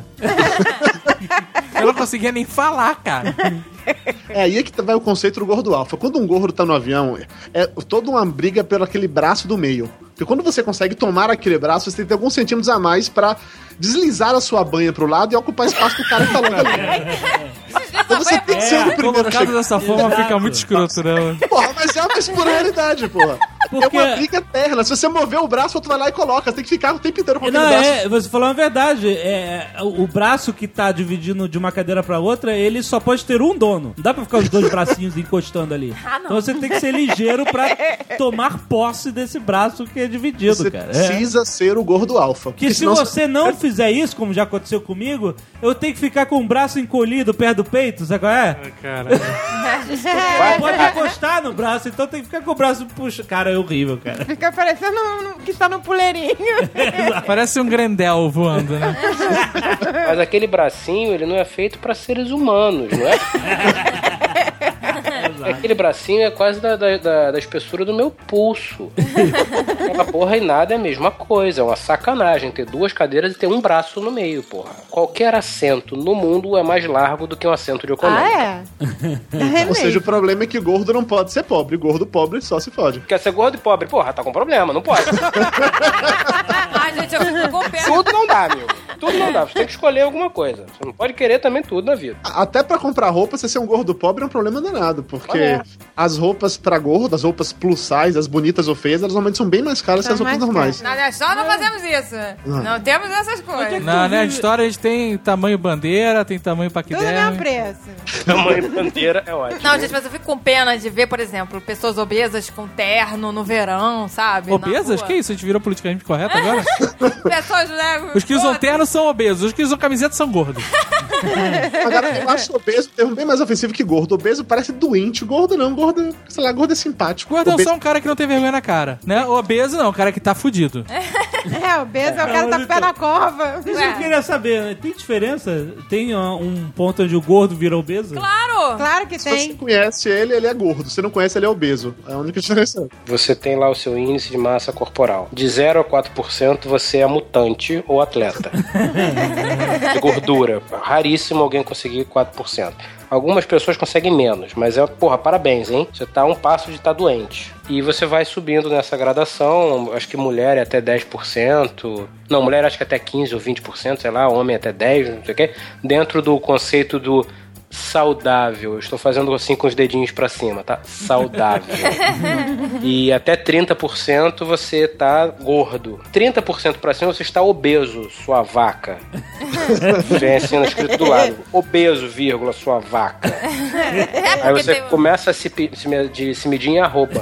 Eu não conseguia nem falar, cara. É aí é que vai o conceito do gordo alfa. Quando um gordo tá no avião, é toda uma briga pelo aquele braço do meio. Porque quando você consegue tomar aquele braço, você tem que ter alguns centímetros a mais pra deslizar a sua banha pro lado e ocupar espaço do cara que tá logo ali. Então você tem que ser o primeiro a Colocado chegar. dessa forma Exato. fica muito escroto, né? Porra, mas é uma pura realidade, porra. Porque- É uma briga eterna. Se você mover o braço, o outro vai lá e coloca. Você tem que ficar o tempo inteiro com aquele Não, braço. é, você falou uma verdade. É, o, o braço que tá dividindo de uma cadeira pra outra, ele só pode ter um dono. Não dá pra ficar os dois bracinhos encostando ali. Ah, não. Então você tem que ser ligeiro pra tomar posse desse braço que é dividido, Você cara. É. precisa ser o gordo alfa. Que se você não fizer isso, como já aconteceu comigo, eu tenho que ficar com o braço encolhido perto do peito, sabe qual é? Cara. Não pode encostar no braço, então tem que ficar com o braço puxa. Cara, é horrível, cara. Fica parecendo um- que está no puleirinho. Parece um Grendel voando, né? Mas aquele bracinho, ele não é feito pra seres humanos, não é? Aquele bracinho é quase da, da, da- da espessura do meu pulso. Aquela porra e nada é a mesma coisa. É uma sacanagem ter duas cadeiras e ter um braço no meio, porra. Qualquer assento no mundo é mais largo do que um assento de econômica. Ah, é? É Ou seja, mesmo. o problema é que gordo não pode ser pobre. Gordo pobre só se fode. Quer ser gordo e pobre? Porra, tá com problema, não pode. Ai, gente, eu fico com pena. Tudo não dá, amigo. Tudo não dá, você tem que escolher alguma coisa. Você não pode querer também tudo na vida. Até pra comprar roupa, você ser um gordo pobre é um problema danado, porque É. as roupas pra gordo, as roupas plus size, as bonitas ou feias, elas normalmente são bem mais caras que as São roupas mais normais. Na Nerd Store não fazemos isso. Não temos essas coisas. Na Nerd Store a gente tem tamanho bandeira, tem tamanho Tudo mesmo paquiderme. preço. Tamanho bandeira é ótimo. Não, gente, mas eu fico com pena de ver, por exemplo, pessoas obesas com terno no verão, sabe? Na Obesas? rua. Que isso? A gente virou politicamente correto agora? Pessoas, né? Os que usam gordas. terno são obesos, os que usam camiseta são gordos. Agora, eu acho obeso um termo bem mais ofensivo que gordo. Obeso parece doente. Gordo não. Gordo, sei lá, gordo é simpático. Gordo é Obeso- só um cara que não tem vergonha na cara, né? Obeso não, um cara que tá fudido. É, o beso é o cara que tá com o pé na cova. Isso eu queria saber, né? Tem diferença? Tem ó, um ponto onde o gordo vira obeso? Claro! Claro que Se você tem. conhece ele, ele é gordo. Se você não conhece, ele é obeso. É a única diferença. Você tem lá o seu índice de massa corporal. De zero a quatro por cento você é mutante ou atleta. De gordura. Raríssimo alguém conseguir quatro por cento. Algumas pessoas conseguem menos, mas é, porra, parabéns, hein? Você tá a um passo de estar doente. E você vai subindo nessa gradação, acho que mulher é até dez por cento. Não, mulher acho que até quinze ou vinte por cento, sei lá, homem até dez por cento, não sei o quê. Dentro do conceito do saudável. Eu estou fazendo assim com os dedinhos pra cima, tá? Saudável. E até trinta por cento você tá gordo. trinta por cento pra cima você está obeso, sua vaca. Vem assim escrito do lado. Obeso, vírgula, sua vaca. É Aí porque você tem... começa a se, pe- se me- de se medir em arroba.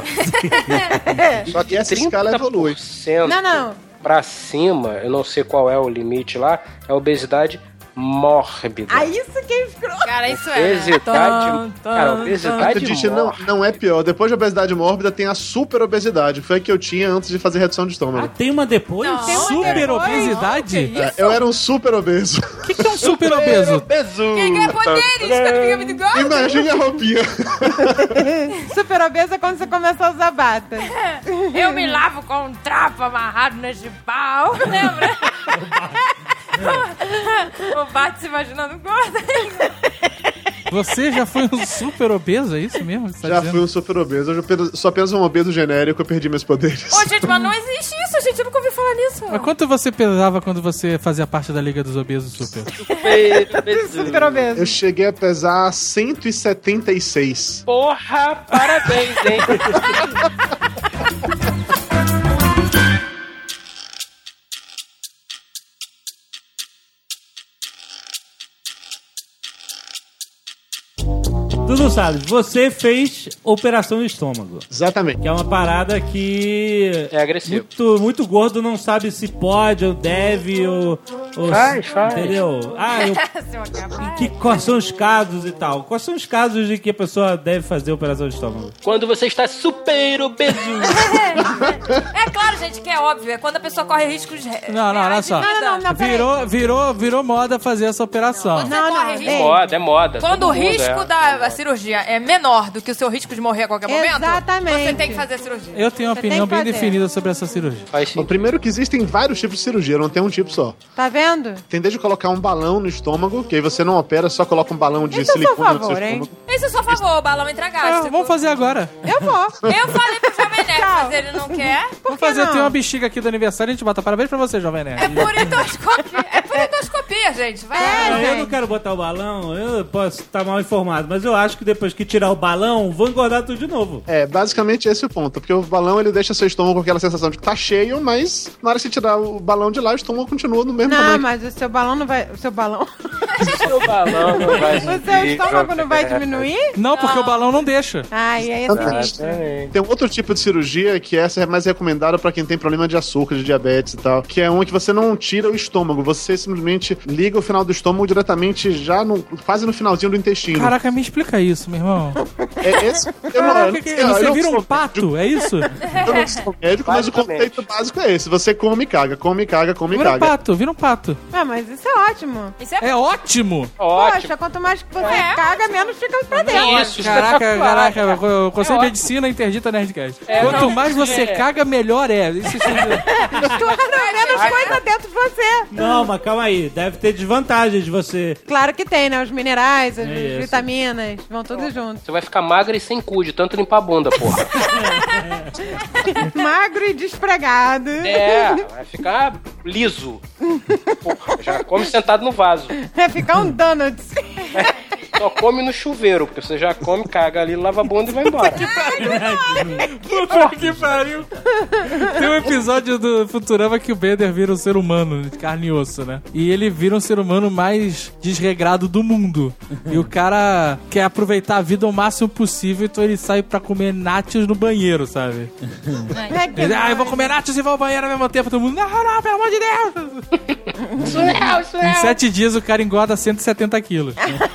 Só que essa escala evolui. Não, não. Pra cima, eu não sei qual é o limite lá, é a obesidade mórbida. Ah, isso que é escroto. Cara, isso é... Obesidade, Tum, tum, cara, tum. obesidade Disse, não, mórbida. não é pior. Depois da obesidade mórbida, tem a super obesidade. Foi a que eu tinha antes de fazer redução de Ah, estômago. tem uma depois? Não. Tem uma Super depois. obesidade? É, eu era um super obeso. O que, que é um super obeso? Obeso. Quem ganha poderes quando fica muito gordo? Imagine a roupinha. Super obeso é quando você começa a usar bata. Eu me lavo com um trapo amarrado nesse pau. Lembra? O Bart se imaginando gordo. Você já foi um super obeso, é isso mesmo? que você tá Já dizendo? fui um super obeso. Hoje eu apenas- sou apenas um obeso genérico, eu perdi meus poderes. Ô, gente, mas não existe isso, gente. Eu nunca ouvi falar nisso. Mas quanto você pesava quando você fazia parte da Liga dos Obesos Super? Super obeso. Eu cheguei a pesar cento e setenta e seis. Porra, parabéns, hein? Dudu Salles, você fez operação no estômago. Exatamente. Que é uma parada que... É agressivo. Muito, muito gordo não sabe se pode ou deve ou... ou Faz, se- faz. Entendeu? Ah, eu... Seu acabado. que, quais são os casos e tal? Quais são os casos de que a pessoa deve fazer operação de estômago? Quando você está super obeso. É claro, gente, que é óbvio. É quando a pessoa corre riscos re- Não, não, olha reais de só. vida. Não, não, não, peraí. Virou, virou, virou moda fazer essa operação. Você Não, corre não, risco. ei. Moda, é moda. Quando todo o mundo risco é. da cirurgia é menor do que o seu risco de morrer a qualquer momento, Exatamente. você tem que fazer a cirurgia. Eu tenho uma Você opinião tem bem que fazer. definida sobre essa cirurgia. Faz Bom, sim. primeiro que existem vários tipos de cirurgia, não tem um tipo só. Tá vendo? Tem desde colocar um balão no estômago, que aí você não opera, só coloca um balão de Isso eu sou a silicone no seu favor, hein? estômago. Isso é só favor, o balão intragástrico. Ah, vamos fazer agora. Eu vou. Eu falei pro Jovem Nerd, Tchau. mas ele não quer. Vamos fazer, não? tem uma bexiga aqui do aniversário, a gente bota parabéns pra você, Jovem Nerd. É por endoscopia. É por endoscopia, gente. Vai É, lá. Ah, eu gente. não quero botar o balão, eu posso estar mal informado, mas eu acho que depois que tirar o balão, vou engordar tudo de novo. É, basicamente esse é o ponto, porque o balão ele deixa seu estômago com aquela sensação de que tá cheio, mas na hora que você tirar o balão de lá, o estômago continua no mesmo Não, tamanho. mas o seu balão não vai... O seu balão... Seu balão não vai O seu estômago não vai diminuir? Não, porque o balão não deixa. Ai, aí é sinistro. Exatamente. Tem um outro tipo de cirurgia que essa é mais recomendada pra quem tem problema de açúcar, de diabetes e tal, que é uma que você não tira o estômago, você simplesmente liga o final do estômago diretamente já no, quase no finalzinho do intestino. Caraca, me explica isso, meu irmão. É esse, eu não, Caraca, que- eu você não vira sou um pato, é isso? Eu não sou médico, mas o Basicamente. conceito básico é esse. Você come e caga, come e caga, come e Vira um caga. pato, vira um pato. Ah, mas isso é ótimo. Isso é... É ótimo! Ótimo. Poxa, quanto mais que você É. caga, menos fica pra dentro. Isso, Caraca, espetacular, caraca, o conceito de ótimo. medicina interdita Nerdcast. É, Quanto Quanto mais você É. caga, melhor é. Isso Claro, menos coisa dentro de você. Não, mas calma aí. Deve ter desvantagens de você. Claro que tem, né? Os minerais, as Isso. vitaminas, vão tudo junto. Você vai ficar magra e sem cu, de tanto limpar a bunda, porra. Magro e despregado. É, vai ficar liso. Porra, já come sentado no vaso. Vai ficar um donuts. Só come no chuveiro, porque você já come, caga ali, lava a bunda e vai embora. Puta que pariu. Tem um episódio do Futurama que o Bender vira um ser humano de carne e osso, né? E ele vira um ser humano mais desregrado do mundo. E o cara quer aproveitar a vida o máximo possível, então ele sai pra comer nachos no banheiro, sabe? É que Ele, ah, eu vou comer nachos e vou ao banheiro ao mesmo tempo. Todo mundo, não, não, pelo amor de Deus. Isso é, isso Em é. sete dias o cara engorda cento e setenta quilos.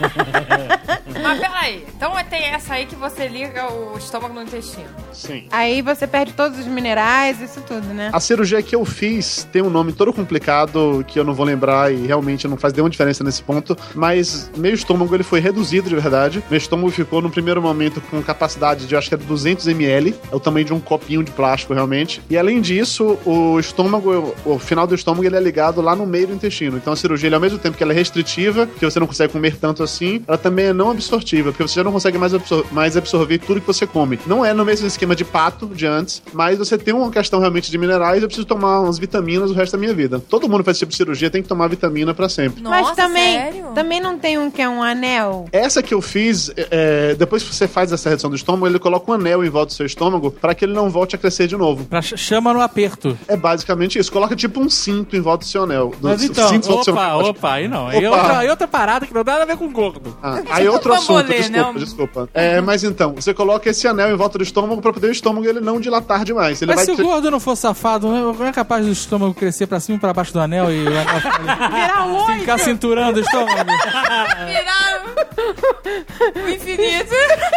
Mas peraí, então tem essa aí que você liga o estômago no intestino. Sim. Aí você perde todos os minerais, isso tudo, né? A cirurgia que eu fiz tem um nome todo complicado que eu não vou lembrar e realmente não faz nenhuma diferença nesse ponto, mas meu estômago ele foi reduzido de verdade. Meu estômago ficou no primeiro momento com capacidade de, acho que é duzentos mililitros, é o tamanho de um copinho de plástico realmente. E além disso, o estômago, o final do estômago ele é ligado lá no meio do intestino. Então a cirurgia, ele, ao mesmo tempo que ela é restritiva, que você não consegue comer tanto assim, ela também é não absortiva, porque você já não consegue mais, absor- mais absorver tudo que você come. Não é no mesmo esquema de pato de antes, mas você tem uma questão realmente de minerais, eu preciso tomar umas vitaminas o resto da minha vida. Todo mundo faz esse tipo de cirurgia, tem que tomar vitamina pra sempre. Nossa, Mas também, sério? também não tem um que é um anel. Essa que eu fiz, é, depois que você faz essa redução do estômago, ele coloca um anel em volta do seu estômago pra que ele não volte a crescer de novo. Pra ch- chama no aperto. É basicamente isso. Coloca tipo um cinto em volta do seu anel. Do, Mas então, cinto em volta do seu Opa, anel. opa, aí não. Aí é Opa. outra, aí outra parada que não dá nada a ver com gordo. Ah, aí outro um assunto, bambolê, desculpa, né? desculpa. É, mas então, você coloca esse anel em volta do estômago pra poder o estômago ele não dilatar demais. Ele Mas vai se o ter- gordo não for safado, não é capaz do estômago crescer pra cima e pra baixo do anel e o anel ficar, Virar oito. ficar cinturando o estômago? Viraram o infinito.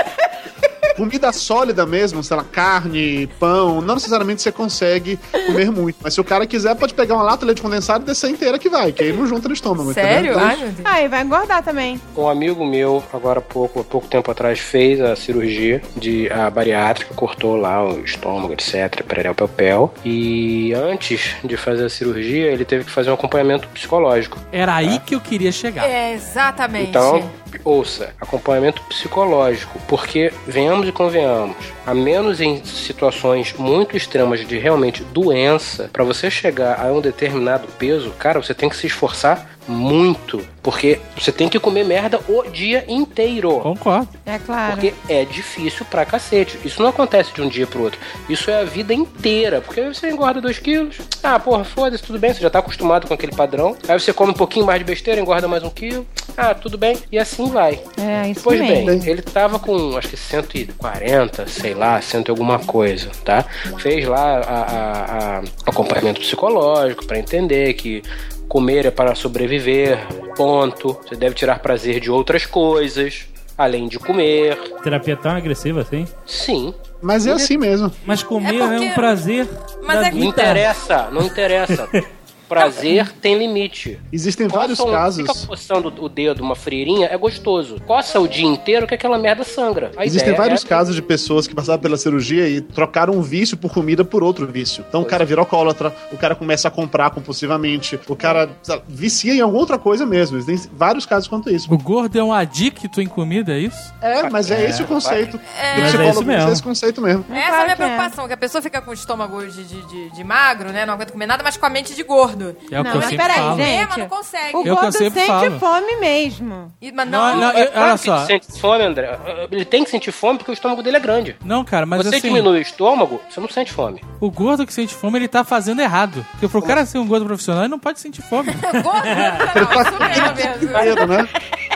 Comida sólida mesmo, sei lá, carne, pão, não necessariamente você consegue comer muito. Mas se o cara quiser, pode pegar uma lata de leite condensado e descer inteira que vai, que aí não junta no estômago. Sério? entendeu? Ai, meu Deus. Aí vai engordar também. Um amigo meu, agora há pouco, há pouco tempo atrás, fez a cirurgia de a bariátrica, cortou lá o estômago, etc, pererel, pel, e antes de fazer a cirurgia, ele teve que fazer um acompanhamento psicológico. Era aí que eu queria chegar. É, exatamente. Então, ouça, acompanhamento psicológico, porque venhamos e convenhamos, a menos em situações muito extremas de realmente doença, pra você chegar a um determinado peso, cara, você tem que se esforçar muito, porque você tem que comer merda o dia inteiro. Concordo. É claro. Porque é difícil pra cacete. Isso não acontece de um dia pro outro. Isso é a vida inteira. Porque aí você engorda dois quilos. Ah, porra, foda-se, tudo bem. Você já tá acostumado com aquele padrão. Aí você come um pouquinho mais de besteira, engorda mais um quilo. Ah, tudo bem. E assim vai. É, isso Pois mesmo. bem, ele tava com, acho que cento e quarenta, sei lá, cento e alguma coisa, tá? Fez lá a, a- a- acompanhamento psicológico pra entender que comer é para sobreviver, ponto. Você deve tirar prazer de outras coisas, além de comer. Terapia tão agressiva assim? Sim. Mas é assim mesmo. Mas comer É é, porque- um prazer. Mas da é que- Não vida. interessa, não interessa. Prazer tem limite. Existem vários Coça um- casos. Fica coçando o dedo, uma freirinha, é gostoso. Coça o dia inteiro que aquela merda sangra. A Existem ideia vários é- casos de pessoas que passaram pela cirurgia e trocaram um vício por comida por outro vício. Então o cara vira alcoólatra, o cara começa a comprar compulsivamente, o cara sei lá, vicia em alguma outra coisa mesmo. Existem vários casos quanto isso. O gordo é um adicto em comida, é isso? É, mas é, esse o conceito. É. Do Mas é psicólogo, isso mesmo. esse conceito mesmo. Essa é a Claro minha que é. preocupação, que a pessoa fica com o estômago de, de, de- de magro, né? Não aguenta comer nada, mas com a mente de gordo. É o Não, que eu mas sempre peraí, falo. gente. É, mas não consegue. O Eu que eu gordo sempre sente falo. fome mesmo. E- mas Não, não, não, É eu- claro olha que só. ele sente fome, André. Ele tem que sentir fome porque o estômago dele é grande. Não, cara, mas você assim, diminui o estômago, você não sente fome. o gordo que sente fome, ele tá fazendo errado. Porque pro cara ser um gordo profissional, ele não pode sentir fome. gordo, não, isso mesmo. Inteiro, né?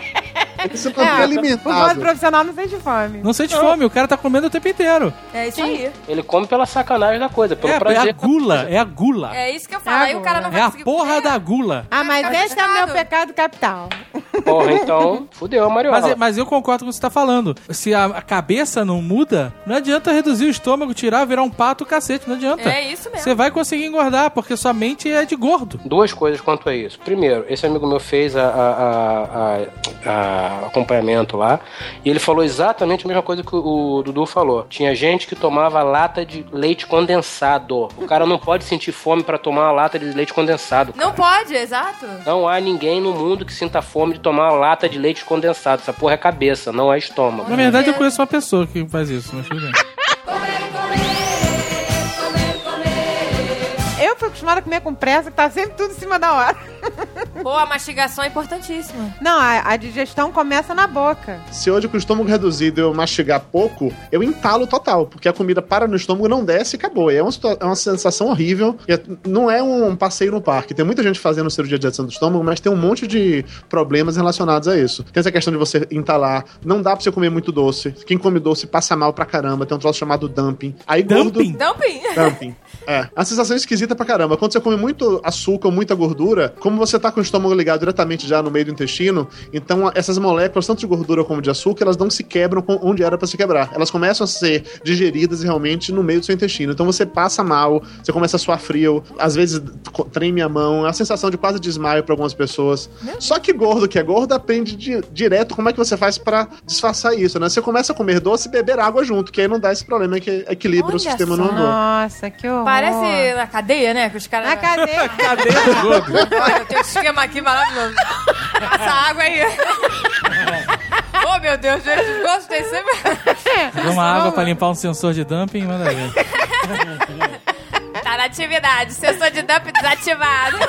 Ele se mantém É, o gordo alimentado. profissional não sente fome. Não sente fome, o cara tá comendo o tempo inteiro. É isso aí. Ele come pela sacanagem da coisa, pelo É, é prazer. a gula, é a gula. É isso que eu falo. Aí o cara não vai É a conseguir porra comer. da gula. Ah, mas Vai ficar esse é o meu frustrado. pecado capital. Porra, então, fudeu a mariola. Mas, mas eu concordo com o que você tá falando. Se a, a cabeça não muda, não adianta reduzir o estômago, tirar, virar um pato, cacete. Não adianta. É isso mesmo. Você vai conseguir engordar, porque sua mente é de gordo. Duas coisas quanto a isso. Primeiro, esse amigo meu fez a, a, a, a, a acompanhamento lá, e ele falou exatamente a mesma coisa que o, o Dudu falou. Tinha gente que tomava lata de leite condensado. O cara não pode sentir fome pra tomar uma lata de leite condensado. Não pode, exato. Não há ninguém no mundo que sinta fome de tomar uma lata de leite condensado. Essa porra é cabeça, não é estômago. Na verdade, eu conheço uma pessoa que faz isso, mas tudo bem. Eu fui acostumada a comer com pressa, que tá sempre tudo em cima da hora. Pô, a mastigação é importantíssima. Não, a, a digestão começa na boca. Se hoje com o estômago reduzido eu mastigar pouco, eu entalo total, porque a comida para no estômago, não desce e acabou. E é uma, é uma sensação horrível. E é, não é um passeio no parque. Tem muita gente fazendo cirurgia de adição do estômago, mas tem um monte de problemas relacionados a isso. Tem essa questão de você entalar, não dá pra você comer muito doce. Quem come doce passa mal pra caramba. Tem um troço chamado dumping. Aí Dumping? Gordo... Dumping? Dumping. É. A sensação é esquisita pra caramba. Quando você come muito açúcar ou muita gordura, como você tá com o estômago ligado diretamente já no meio do intestino, então essas moléculas, tanto de gordura como de açúcar, elas não se quebram onde era pra se quebrar. Elas começam a ser digeridas realmente no meio do seu intestino. Então você passa mal, você começa a suar frio, às vezes treme a mão, é a sensação de quase desmaio pra algumas pessoas. Só que gordo que é gordo aprende di- direto como é que você faz pra disfarçar isso, né? Você começa a comer doce e beber água junto, que aí não dá esse problema que equilibra Olha o sistema só. no andor. Nossa, que horror. Parece na cadeia, né? Que os caras... Na cadeia. Cadeia do gordo. Olha, eu tenho um esquema aqui maravilhoso. Passa água aí. Oh, meu Deus, gente, gostei sempre. Dá uma água pra limpar um sensor de dumping e manda ver. Tá na atividade, sensor de dump desativado.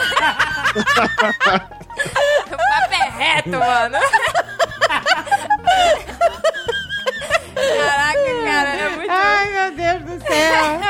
O papo é reto, mano. Caraca, cara, é muito... Ai, meu Deus do céu.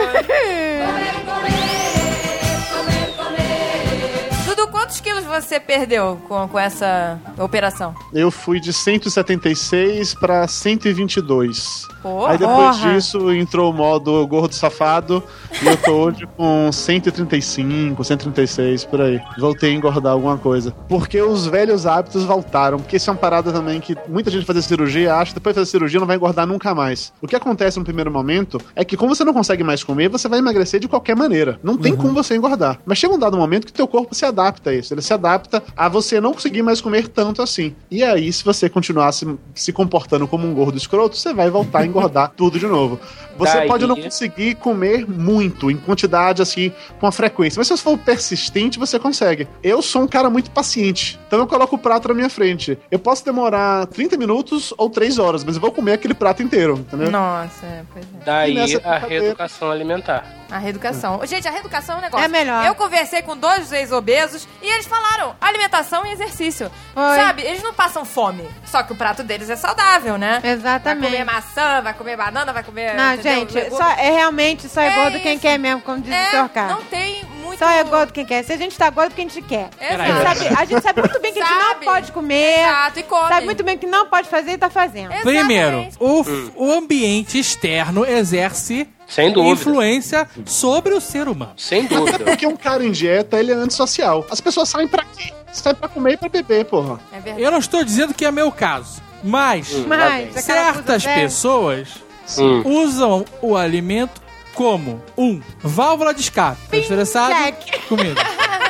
Dudu, quantos quilos você perdeu com, com essa operação? Eu fui de cento e setenta e seis pra cento e vinte e dois. Pô, Aí depois porra. disso entrou o modo gordo safado e eu tô hoje com cento e trinta e cinco, cento e trinta e seis, por aí. Voltei a engordar alguma coisa. Porque os velhos hábitos voltaram. Porque isso é uma parada também que muita gente faz cirurgia acha que depois de fazer cirurgia não vai engordar nunca mais. O que acontece no primeiro momento é que como você não consegue mais comer, você vai emagrecer de qualquer maneira. Não tem como você engordar. Mas chega um dado momento que teu corpo se adapta a isso. Ele se adapta a você não conseguir mais comer tanto assim. E aí, se você continuar se, se comportando como um gordo escroto, você vai voltar a engordar tudo de novo. Você Daí... pode não conseguir comer muito, em quantidade, assim, com a frequência. Mas se você for persistente, você consegue. Eu sou um cara muito paciente. Então eu coloco o prato na minha frente. Eu posso demorar trinta minutos ou três horas, mas eu vou comer aquele prato inteiro, entendeu? Nossa, é, pois é. Daí E nessa a brincadeira- reeducação alimentar. A reeducação. Gente, a reeducação é um negócio. É melhor. Eu conversei com dois ex-obesos e eles falaram alimentação e exercício. Oi. Sabe? Eles não passam fome. Só que o prato deles é saudável, né? Exatamente. Vai comer maçã, vai comer banana, vai comer... Não, entendeu? gente, Legumes. só, é realmente só é, É gordo quem isso. quer mesmo, como diz o É, senhor Carlos. não tem muito... Só é gordo quem quer. Se a gente tá gordo, porque a gente quer. Exato. A gente, sabe, a gente sabe muito bem que a gente não Sabe. pode comer. Exato, e come. Sabe muito bem que não pode fazer e tá fazendo. Exatamente. Primeiro, o, o ambiente externo exerce Sem dúvida. influência sobre o ser humano. Sem dúvida. Porque um cara em dieta, ele é antissocial. As pessoas saem pra quê? Saem pra comer e pra beber, porra. É verdade. Eu não estou dizendo que é meu caso, mas Mas, aquela certas coisa velha. pessoas Hum. usam o alimento como um, válvula de escape. Tô estressado? Jack. Comida.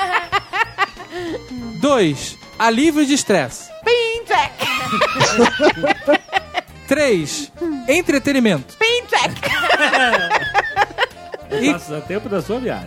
Dois, alívio de estresse. Pim, Jack. Três, entretenimento. Pim, Jack. E, Tempo da sua viagem.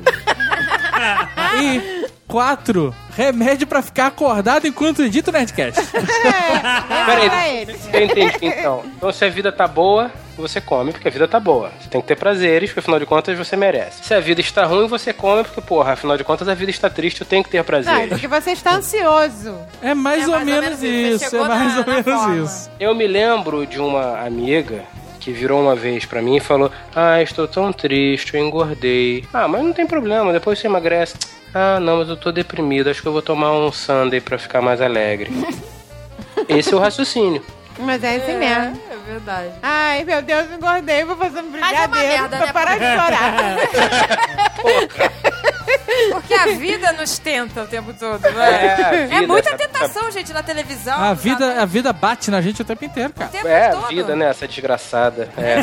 e quatro, remédio pra ficar acordado enquanto edita o Nerdcast. Peraí, pra ele. eu entendi então. Então, se a vida tá boa, você come porque a vida tá boa. Você tem que ter prazeres, porque afinal de contas você merece. Se a vida está ruim, você come porque, porra, afinal de contas a vida está triste, eu tenho que ter Não, é prazeres. porque você está ansioso. É mais, É ou, mais ou menos menos isso. Você isso, é chegou mais na- ou na menos forma. isso. Eu me lembro de uma amiga que virou uma vez pra mim e falou: ah, estou tão triste, eu engordei. Ah, mas não tem problema, depois você emagrece. Ah, não, mas eu tô deprimido, acho que eu vou tomar um sundae pra ficar mais alegre. Esse é o raciocínio. Mas é assim mesmo. É verdade. Ai, meu Deus, engordei. Vou fazer um Mas é uma brigadeiro merda, pra né? parar de chorar. Porque a vida vida nos tenta o tempo todo, né? É, a vida, é muita essa- tentação, gente, na televisão. A vida, sabe? a vida bate na gente o tempo inteiro, O cara. tempo É, a todo. vida, né? Essa desgraçada. É.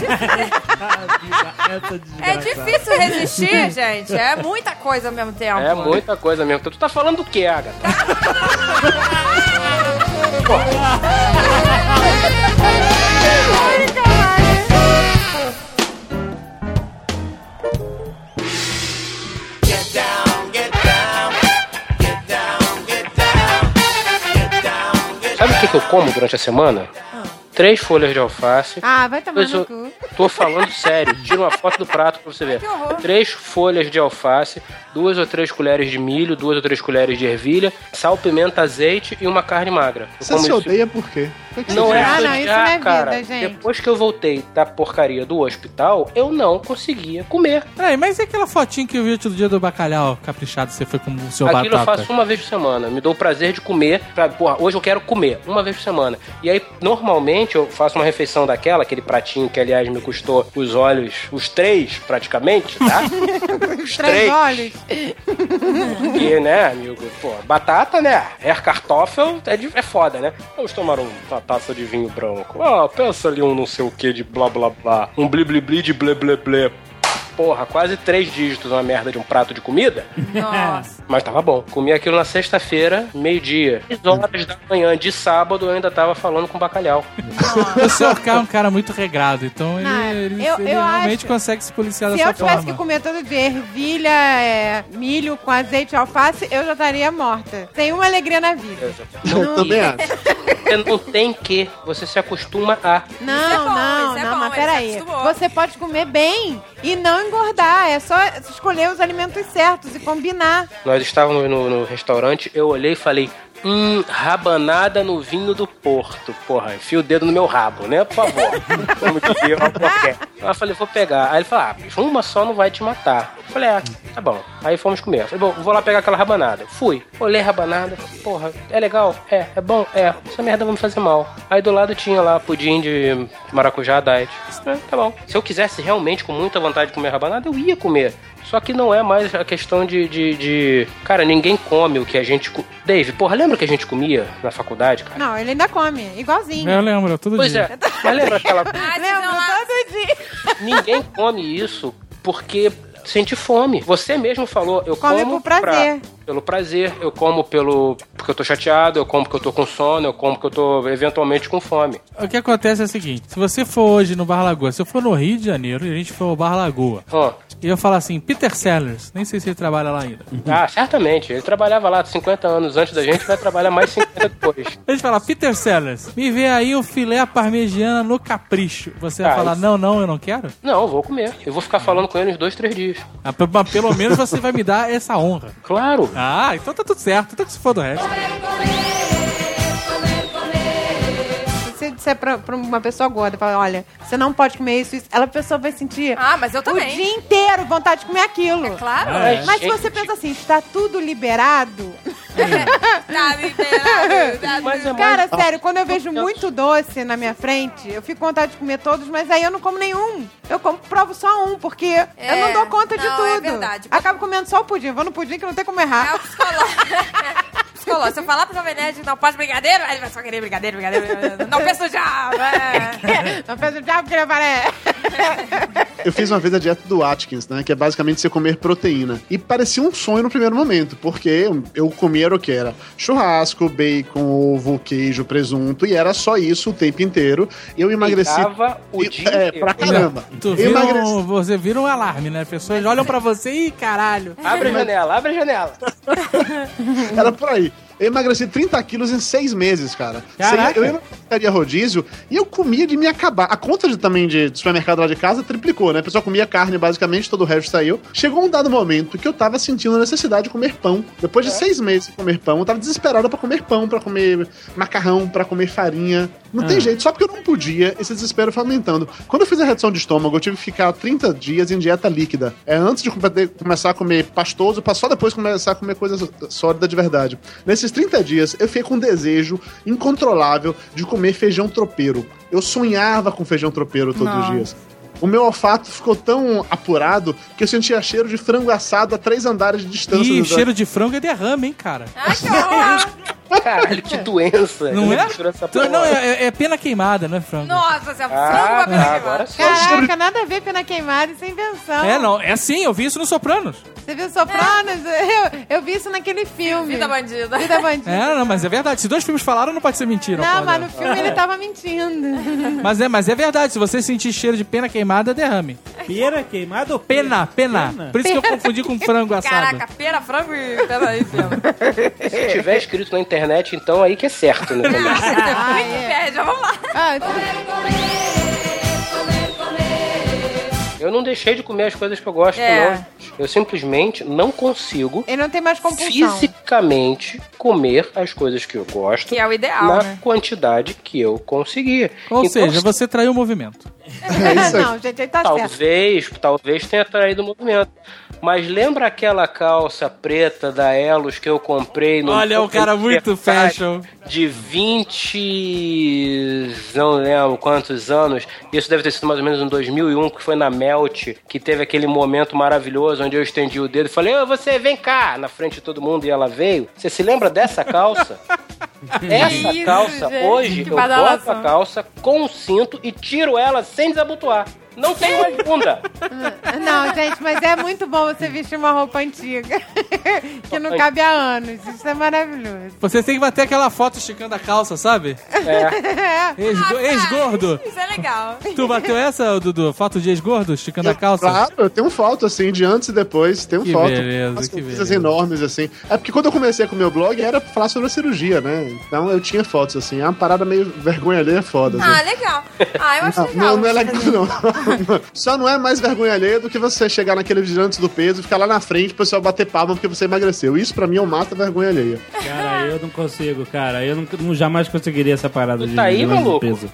Essa É desgraçada. difícil resistir, gente. É muita coisa ao mesmo tempo. É muita coisa mesmo. Tu tá falando do que, Agatha? Sabe o que, que eu como durante a semana? Três folhas de alface. Ah, vai tomar Mas no eu cu. tô falando sério. Tira uma foto do prato pra você ver. Que horror. Três folhas de alface, duas ou três colheres de milho, duas ou três colheres de ervilha, sal, pimenta, azeite e uma carne magra. Eu Você como se isso- odeia por quê? Por que Não você é Ah, faz? não, isso odiar, não é vida, cara. gente. Depois que eu voltei da porcaria do hospital, eu não conseguia comer. Peraí, mas e aquela fotinha que eu vi outro dia do bacalhau caprichado? Você foi com o seu Aquilo eu batata? faço uma vez por semana. Me dou o prazer de comer. Pra, porra, hoje eu quero comer uma vez por semana. E aí, normalmente, eu faço uma refeição daquela, aquele pratinho que, aliás, me custou os olhos, os três, praticamente, tá? Os Três olhos. Porque, né, amigo, pô, batata, né? Air Kartoffel é, de- é foda, né? Vamos tomar um- uma taça de vinho branco. Ah, pensa ali um não sei o que de blá blá blá. Um bli bli bli de blé blé blé. Porra, quase três dígitos uma merda de um prato de comida. Nossa. Mas tava bom. Comi aquilo na sexta-feira, meio-dia. seis horas da manhã de sábado eu ainda tava falando com bacalhau. O senhor K é um cara muito regrado, então ele, Não, ele, eu- ele eu realmente acho- consegue se policiar Se dessa eu tivesse forma. que comer todo dia ervilha, é, milho com azeite e alface, eu já estaria morta. Tem uma alegria na vida. Eu também acho. Você não tem que, você se acostuma a. Não, Isso é bom, não, isso é não, bom, mas ele peraí. se acostumou. Você pode comer bem e não engordar. É só escolher os alimentos certos e combinar. Nós estávamos no, no restaurante, eu olhei e falei, hum, rabanada no vinho do Porto. Porra, enfia o dedo no meu rabo, né? Por favor. Como diria uma qualquer. Aí eu falei, vou pegar. Aí ele falou, ah, bicho, uma só não vai te matar. Eu falei, ah, tá bom. Aí fomos comer. Eu falei, bom, vou lá pegar aquela rabanada. Fui. Olhei a rabanada. Porra, é legal? É. É bom? É. Essa merda vai me fazer mal. Aí do lado tinha lá pudim de maracujá diet. É, tá bom. Se eu quisesse realmente com muita vontade de comer rabanada, eu ia comer. Só que não é mais a questão de, de, de... Cara, ninguém come o que a gente... co- Dave, porra, lembra o que a gente comia na faculdade, cara? Não, ele ainda come, igualzinho. Eu lembro, todo Pois dia. é. Mas lembra aquela... Ah, vocês Lembro vão lá- todo dia. Ninguém come isso porque sente fome. Você mesmo falou, eu Come como por prazer. pra- pelo prazer, eu como pelo porque eu tô chateado, eu como porque eu tô com sono, eu como porque eu tô eventualmente com fome. O que acontece é o seguinte, se você for hoje no Bar Lagoa, se eu for no Rio de Janeiro e a gente for ao Bar Lagoa, Ó, e eu falar assim, Peter Sellers, nem sei se ele trabalha lá ainda. ah, certamente. Ele trabalhava lá cinquenta anos antes da gente, vai trabalhar mais cinquenta depois. A gente fala, Peter Sellers, me vê aí o filé à parmegiana no capricho. Você vai Ah, falar, isso- não, não, eu não quero? Não, eu vou comer. Eu vou ficar falando com ele uns dois, três dias. Ah, p- mas pelo menos você vai me dar essa honra. Claro. Ah, então tá tudo certo, então que se for do resto. Se você disser pra, pra uma pessoa gorda, falar, olha, você não pode comer isso, isso, ela a pessoa vai sentir Ah, mas eu o também. dia inteiro vontade de comer aquilo. É claro. É. Mas se Gente, você pensa assim, está tudo liberado. Tá liberado, tá Mas é Cara, mais... sério, quando eu vejo muito doce na minha frente, eu fico com vontade de comer todos, mas aí eu não como nenhum. Eu como, provo só um, porque eu não dou conta de não, tudo. é verdade. Acabo comendo só o pudim. Vou no pudim que não tem como É errar. o psicológico. Psicológico. Se eu falar pro Jovem Nerd, não pode brigadeiro, aí ele vai só querer brigadeiro, brigadeiro. brigadeiro. Não penso já. É. Não fez o diabo que ele aparece. Eu fiz uma vez a dieta do Atkins, né? Que é basicamente você comer proteína. E parecia um sonho no primeiro momento, porque eu comia era o que era churrasco, bacon, ovo, queijo, presunto, e era só isso o tempo inteiro. E eu emagreci. Tava o E- dia é, inteiro. pra caramba. Tu Eu vira emagreci. um, você vira um alarme, né? Pessoas olham pra você e caralho. Abre a janela, abre a janela. Era por aí. Eu emagreci trinta quilos em seis meses, cara. Caraca. Eu ia na pizzaria rodízio e eu comia de me acabar. A conta de, também de, de supermercado lá de casa triplicou, né? A pessoa comia carne, basicamente, todo o resto saiu. Chegou um dado momento que eu tava sentindo a necessidade de comer pão. Depois de seis meses de comer pão, eu tava desesperado pra comer pão, pra comer macarrão, pra comer farinha. Não tem jeito, só porque eu não podia, esse desespero foi aumentando. Quando eu fiz a redução de estômago, eu tive que ficar trinta dias em dieta líquida. É antes de come- começar a comer pastoso, pra só depois começar a comer coisa sólida de verdade. Nesses trinta dias, eu fiquei com um desejo incontrolável de comer feijão tropeiro. Eu sonhava com feijão tropeiro todos os dias. o meu olfato ficou tão apurado que eu sentia cheiro de frango assado a três andares de distância. Ih, do- cheiro de frango é derrame, hein, cara? Ai, que horror. Caralho, que doença. Não é? Mistura essa Então, porra. não, é, é pena queimada, não é frango. Nossa, você é Ah, frango pra tá, agora sim. Caraca, nada a ver pena queimada, isso é invenção. É, não, é assim, eu vi isso no Sopranos. Você viu Sopranos? Eu, eu vi isso naquele filme. Vida bandida. Vida bandida. É, não, mas é verdade. Se dois filmes falaram, não pode ser mentira. Não, pode. mas no filme ele tava mentindo. Mas é, mas é verdade. Se você sentir cheiro de pena queimada, é derrame. Pera queimada ou Pena, pena. Pena. Por isso que eu confundi com frango assado. Caraca, pera, frango e... Peraí, pera. Se tiver escrito na internet, então aí que é certo, né? Ah, é. Pede, vamos lá. Ah, Eu não deixei de comer as coisas que eu gosto, É. não. Eu simplesmente não consigo ele não tem mais compulsão. fisicamente comer as coisas que eu gosto Que é o ideal, na né? quantidade que eu conseguir. Ou Então, seja, você traiu o movimento. É isso aí. Não, gente, ele tá certo. Talvez, talvez tenha traído o movimento. Mas lembra aquela calça preta da Elos que eu comprei no... Olha, o cara muito fashion. De vinte... não lembro quantos anos. Isso deve ter sido mais ou menos em dois mil e um, que foi na Melt, que teve aquele momento maravilhoso onde eu estendi o dedo e falei, ô, você, vem cá, na frente de todo mundo, e ela veio. Você se lembra dessa calça? Essa isso, calça, gente, hoje, que eu boto badalação. a calça com o cinto e tiro ela sem desabotoar. Não tem mais bunda. Não, gente, mas é muito bom você vestir uma roupa antiga que não cabe há anos. Isso é maravilhoso. Você tem que bater aquela foto esticando a calça, sabe? É. Ex-go- Ex-gordo. Isso é legal. Tu bateu essa, Dudu? Foto de ex-gordo esticando a calça? Claro, eu tenho foto, assim, de antes e depois. Tenho Que foto. beleza, Umas que conquistas beleza. enormes, assim. É porque quando eu comecei com o meu blog, era pra falar sobre a cirurgia, né? Então eu tinha fotos, assim. É uma parada meio vergonha alheia foda, assim. Ah, legal. Ah, eu acho Não, legal. não, não é legal, não. Só não é mais vergonha alheia do que você chegar naquele vigilante do peso e ficar lá na frente pro pessoal bater palma porque você emagreceu. Isso pra mim é um mata vergonha alheia. Cara, eu não consigo, cara. Eu não, não- jamais conseguiria essa parada de tá aí, vilões de maluco? peso.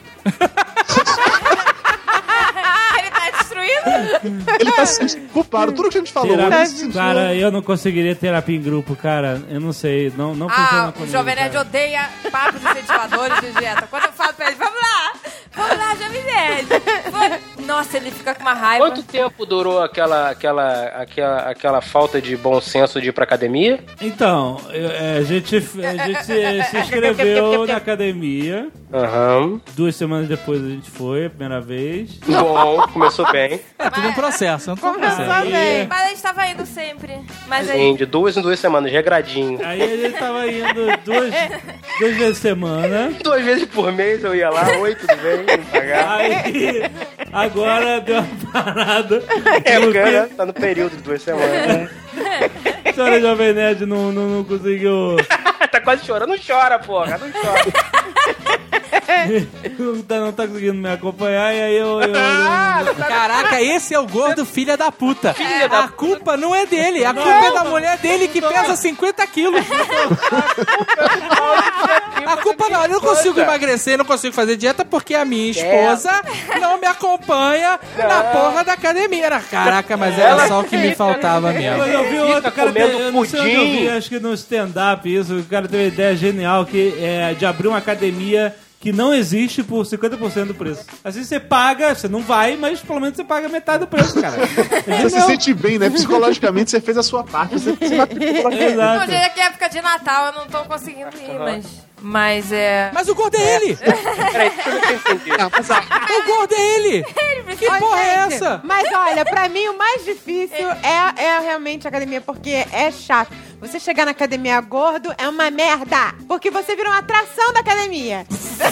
Ele tá destruído. Ele tá se sentindo culpado. Tudo que a gente falou. Terapia- ele se sentiu- Cara, eu não conseguiria terapia em grupo, cara. Eu não sei. Não, não funciona Ah, o comigo. Jovem Nerd cara. odeia papos incentivadores de dieta. Quando eu falo pra ele, vamos lá, vamos lá, Jovem Nerd. Vamos. Nossa, ele fica com uma raiva. Quanto tempo durou aquela, aquela, aquela, aquela falta de bom senso de ir pra academia? Então, eu- é, a gente, a gente se, se inscreveu na academia. Aham. Duas semanas depois a gente foi, a primeira vez. Bom, começou bem. É tudo um processo, é tudo um Começou processo. bem. Mas a gente tava indo sempre. Mas aí... Sim, de duas em duas semanas, regradinho. Aí a gente tava indo duas, duas vezes por semana. Duas vezes por mês eu ia lá, oi, tudo bem? Vem pagar. Aí, agora deu uma parada. É, porque porque né, tá no período de duas semanas. a senhora Jovem Nerd não, não, não conseguiu. Tá quase chorando. Não chora, porra, não chora. Não tá, não tá conseguindo me acompanhar. E aí eu. eu, eu Caraca, esse é o gordo filha da puta. Filha da A culpa não é dele, a culpa é da mulher dele que pesa cinquenta quilos. A culpa não, eu não consigo emagrecer, não consigo fazer dieta porque a minha esposa não me acompanha na porra da academia. Caraca, mas era Ela só o que me faltava Mas mesmo. eu vi Fica outro cara, comendo eu não sei onde eu vi, pudim. acho que no stand-up isso, o cara teve uma ideia genial que é de abrir uma academia que não existe por cinquenta por cento do preço. Assim você paga, você não vai, mas pelo menos você paga metade do preço, cara. Você se sente bem, né? Psicologicamente você fez a sua parte. Você, você vai ter que Exato. Não, gente, aqui é época de Natal, eu não tô conseguindo ir, mas... Mas é... Mas o gordo é ele! Peraí, deixa eu ver se eu entendi. O gordo é ele! Que Ô, porra é gente, essa? Mas olha, pra mim o mais difícil é, é realmente a academia, porque é chato. Você chegar na academia gordo é uma merda. Porque você vira uma atração da academia.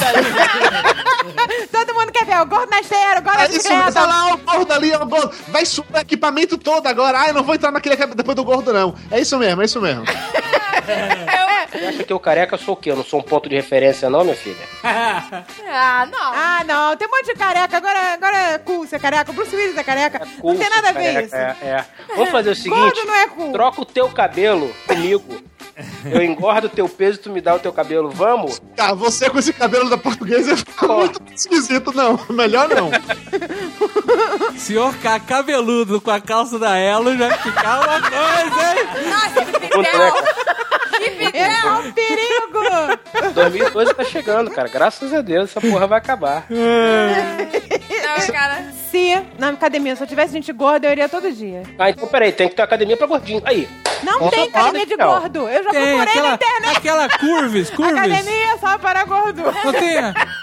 Todo mundo quer ver o gordo na esteira, o gordo na É isso, olha bicicleta. lá, o gordo ali, o gordo. Vai subir o equipamento todo agora. Ah, eu não vou entrar naquele equipamento depois do gordo, não. É isso mesmo, é isso mesmo. Você acha que eu careca sou o quê? Eu não sou um ponto de referência, não, minha filha? Ah, não. Ah, não, tem um monte de careca. Agora, agora é cool ser careca. O Bruce Willis é careca. não Cool, tem nada a ver careca, isso. É, é. Vamos fazer o seguinte: Gordo não é cool. troca o teu cabelo comigo. Eu engordo o teu peso e tu me dá o teu cabelo. Vamos? Ah, você com esse cabelo da portuguesa ia ficar muito esquisito, não. Melhor não. Senhor K cabeludo com a calça da Elo já ficar uma coisa, hein? Nossa, que Puta, né, pitel. cara? Que pitel. É um perigo. dois mil e doze tá chegando, cara. Graças a Deus, essa porra vai acabar. Não, cara. se na academia só tivesse gente gorda, eu iria todo dia. Ah, então peraí, tem que ter academia pra gordinho. Aí. Não Nossa, tem academia de não. gordo. Eu já Tem procurei aquela, na internet. aquela curves, curves. Academia só para gordo. Não tem,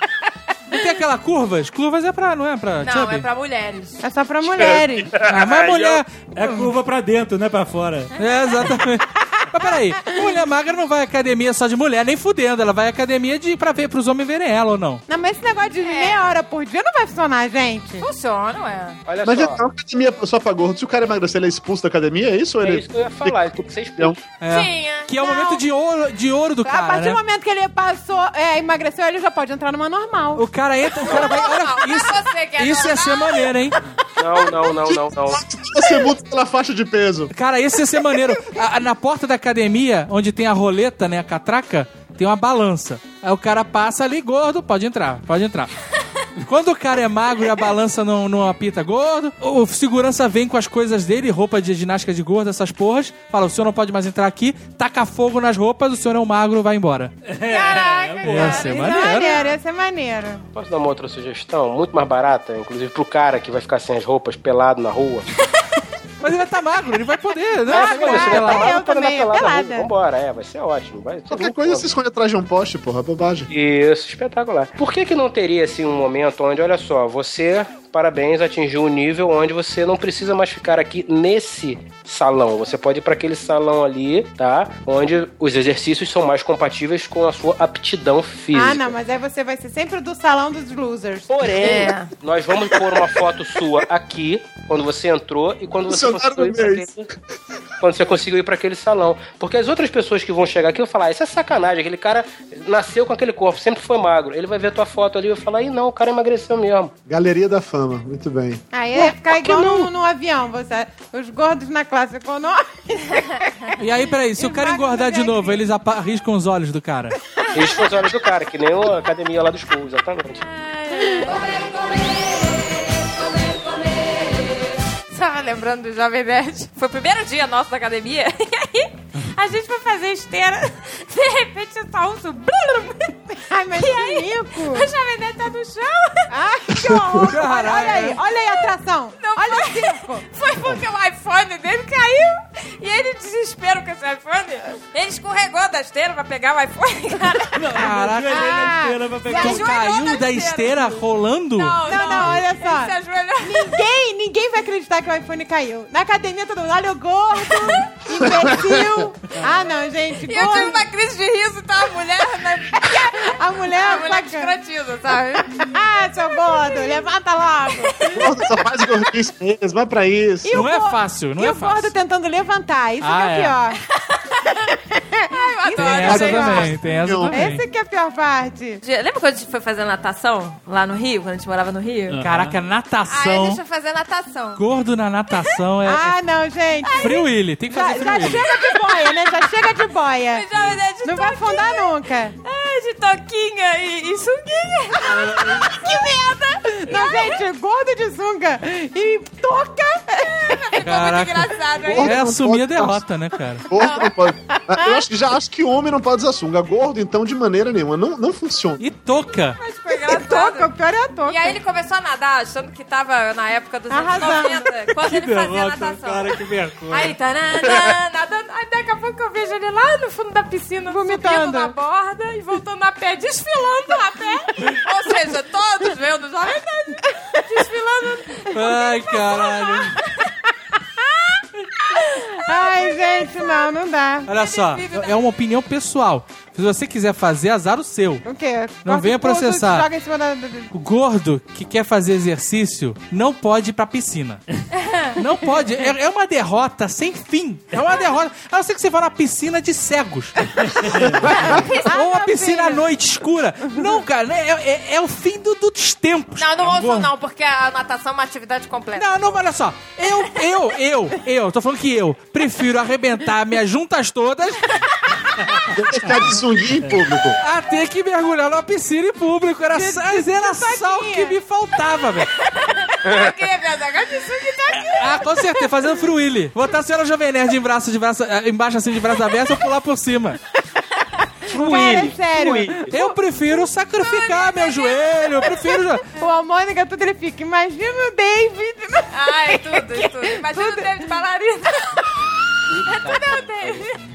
não tem aquela curvas? Curvas é pra, não é pra Não, chubby? é pra mulheres. É só pra mulheres. Ah, mas mulher... É curva pra dentro, não é pra fora. É, exatamente. Mas peraí, mulher magra não vai à academia só de mulher, nem fudendo. Ela vai à academia de, pra ver, pros homens verem ela ou não. Não, mas esse negócio de meia hora por dia não vai funcionar, gente. Funciona, ué. Olha Mas só. então, a academia só pra gordo. Se o cara emagrecer, ele é expulso da academia, é isso? Ou É ele... isso que eu ia falar, ele tem que ser expulso. É. Sim, é. Que é o Não. momento de ouro, de ouro do A cara, partir né? do momento que ele passou, é, emagreceu, ele já pode entrar numa normal. O cara entra, o cara vai... Olha, Não, isso, é você que é isso ia ser normal. maneiro, hein? Não, não, não, não, não. Você multa pela faixa de peso. Cara, esse ia ser maneiro. A- a- na porta da academia, onde tem a roleta, né, a catraca, tem uma balança. Aí o cara passa ali, gordo, pode entrar, pode entrar. Quando o cara é magro e a balança não, não apita gordo, o segurança vem com as coisas dele, roupa de ginástica de gordo, essas porras, fala, o senhor não pode mais entrar aqui, taca fogo nas roupas, o senhor é um magro, vai embora. Caraca, Ia cara. ser Isso é maneiro. maneiro, ia ser maneiro. Posso dar uma outra sugestão? Muito mais barata, inclusive pro cara que vai ficar sem as roupas, pelado na rua. Mas ele vai estar magro, ele vai poder, né? Ah, Vai pô, ficar você vai pelado. estar eu lá, pode andar também, pelado na pelada. rua. Vambora, é, vai ser ótimo. Vai, todo Qualquer mundo coisa pode. se esconde atrás de um poste, porra, bobagem. Isso, espetacular. Por que que não teria, assim, um momento onde, olha só, você, parabéns, atingiu um nível onde você não precisa mais ficar aqui nesse salão. Você pode ir para aquele salão ali, tá? Onde os exercícios são mais compatíveis com a sua aptidão física. Ah, não, mas aí você vai ser sempre do salão dos losers. Porém, É. nós vamos pôr uma foto sua aqui, quando você entrou e quando você Funcionário conseguiu ir do pra mês. aquele, quando você conseguiu ir para aquele salão. Porque as outras pessoas que vão chegar aqui vão falar, isso é sacanagem, aquele cara nasceu com aquele corpo, sempre foi magro. Ele vai ver a tua foto ali e vai falar, ih, não, o cara emagreceu mesmo. Galeria da fama, muito bem. Aí ia ficar igual no, no avião, você. Os gordos na classe econômica. E aí, peraí, se o cara magro engordar também de novo, eles apa- arriscam os olhos do cara. Eles foram os olhos do cara, que nem a academia lá dos Schools, exatamente. Tava lembrando do Jovem Nerd. Foi o primeiro dia nosso da academia. E aí, a gente foi fazer esteira. De repente, tá um som. Ai, mas E aí, que rico. o Jovem Nerd tá no chão. Ai, que horror. Olha, Caralho. olha aí, olha aí a atração. Não olha foi. o circo. Foi porque o iPhone dele caiu. E ele, desespero com esse iPhone, ele escorregou da esteira pra pegar o iPhone, cara. Caraca. Ah, Esteira pra pegar. se Tu ajoelhou caiu na da esteira rolando? Não, Não, não, olha Ele se só. ajoelhou. Ninguém, ninguém vai acreditar que o iPhone caiu. Na academia, todo mundo, olha o gordo, imbecil. Ah, não, gente, E eu tive gordo. uma crise de riso, tá? A mulher, né? A mulher, A mulher bacana. descratiza, sabe? Ah, seu gordo, levanta logo. Gordo só faz gordice mesmo, vai pra isso. E o Não é gordo- fácil, não e é o gordo fácil. tentando levantar, isso Ah, que é, é. pior. Ai, eu Tem adoro. essa legal. também, tem essa Não. também. Esse que é a pior parte. Lembra quando a gente foi fazer natação lá no Rio, quando a gente morava no Rio? Caraca, Aí a natação. gente foi fazer natação. Gordo na natação é, Ah, não, gente. é Free Willy, tem que Já, fazer já Free Willy. chega de boia, né? Já chega de boia. O Jovem Nerd de Não vai toquinha. afundar nunca. Ai, de toquinha e, e sunguinha. Que merda! Não, gente, gordo de sunga e toca. Ficou Caraca. muito engraçado, hein? É Não assumir a pode- derrota, né, cara? Gordo não pode. Ah, Eu acho que já acho que homem não pode usar sunga. Gordo, então, de maneira nenhuma. Não, não funciona. E toca. Mas foi Toca, o engraçado. pior é a toca. E aí ele começou a nadar, achando que tava na época dos anos Arrasando. noventa, quando ele fazia natação. que vergonha. Aí, tanana, nadando. Aí daqui a pouco eu vejo ele lá no fundo da piscina, Vomitando. subindo na borda e voltando a pé, desfilando a pé. Ou seja, todos vendo o Jovem Nerd desfilando. Ai, caralho. Ai, gente, não, não dá. Olha só, é uma opinião pessoal. Se você quiser fazer, azar o seu. O quê? Não Corta venha o pulso, processar. Joga em cima da... O gordo que quer fazer exercício não pode ir pra piscina. Não pode. É, é uma derrota sem fim. É uma derrota. A não ser que você vá na piscina de cegos. Ou uma meu piscina à filho. noite escura. Não, cara, né? é, é, é o fim do, do- dos tempos. Não, não É um ouçam gordo. não, porque a natação é uma atividade completa. Não, não, olha só. Eu, eu, eu, eu, tô falando que eu prefiro arrebentar minhas juntas todas Deve ficar de sunguinha em público. a ter que mergulhar numa piscina em público. Era, mas era só o que me faltava, velho. Por quê, minha zaga de sunga tá aqui. Ah, com certeza, fazendo fruíli. Botar a senhora Jovem Nerd em braço, de braço, eh, embaixo assim de braço aberto e pular por cima. Fruíli, sério. fruíli. Eu prefiro sacrificar meu joelho, eu prefiro... O Almônica, tudo ele fica. Imagina o David. Ai, tudo, tudo. Imagina o David bailarina. É tudo é o David.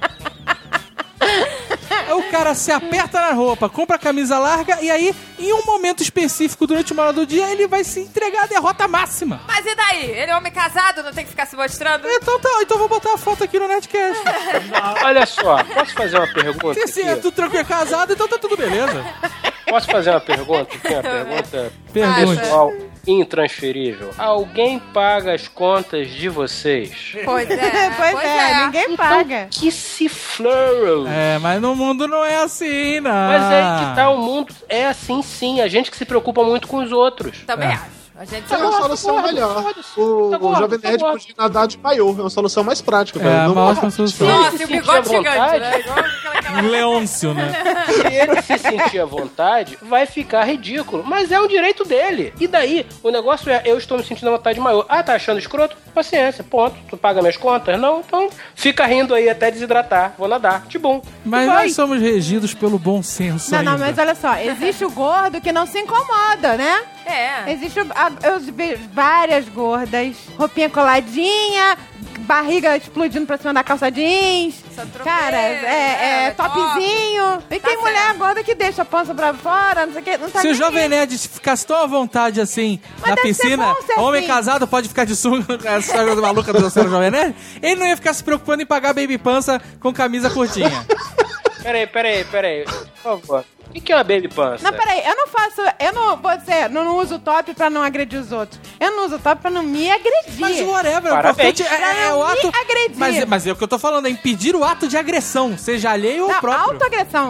O cara se aperta na roupa, compra a camisa larga e aí, em um momento específico durante uma hora do dia, ele vai se entregar à derrota máxima. Mas e daí? Ele é homem casado, não tem que ficar se mostrando? Então tá, então vou botar a foto aqui no Nerdcast. Olha só, posso fazer uma pergunta? Se, se é aqui? tu tranquilo é casado, então tá tudo beleza. Posso fazer uma pergunta? Tem uma pergunta Pergunte. pessoal intransferível. Alguém paga as contas de vocês? Pois é, pois, é, ninguém paga. Que se flurry. É, mas no mundo não é assim, não. Mas é que tá, o mundo é assim sim. A gente que se preocupa muito com os outros. Também É. acho. A gente É uma gordo, solução gordo, melhor. foda-se. O, Tá o gordo, Jovem tá Nerd gordo. podia nadar de maiô. É uma solução mais prática. É, velho. a Não- ótima solução. Nossa, e o sentir bigode à gigante, vontade. né? Igual aquela, aquela... Um Leôncio, né? Se ele se sentir à vontade, vai ficar ridículo. Mas é um direito dele. E daí, o negócio é, eu estou me sentindo à vontade de maior. Ah, tá achando escroto? Paciência, ponto. Tu paga minhas contas? Não, então fica rindo aí até desidratar. Vou nadar. De bom. Mas Vai. nós somos regidos pelo bom senso Não, ainda. não, mas olha só. Existe o gordo que não se incomoda, né? É. Existe o- a- eu vi várias gordas, roupinha coladinha, barriga explodindo pra cima da calça jeans. Saint-Tropez, Cara, é, é é, top. topzinho. E Tá tem mulher certo. gorda que deixa a pança pra fora, não sei o que. Não tá Se o nem Jovem aí. Nerd ficasse tão à vontade assim Mas na deve ser piscina, bom ser homem assim. casado pode ficar de sunga, essa história maluca do Senhor Jovem Nerd, ele não ia ficar se preocupando em pagar baby pança com camisa curtinha. Peraí, peraí, peraí. Por favor. O que, que é uma baby pança? Não, peraí, eu não faço. Eu não. Você, não, não uso top pra não agredir os outros. Eu não uso top pra não me agredir. Mas whatever, Parabéns. o importante é, é o Pra não ato... me agredir. Mas, mas é o que eu tô falando, é impedir o ato de agressão, seja alheio ou Não, próprio. autoagressão.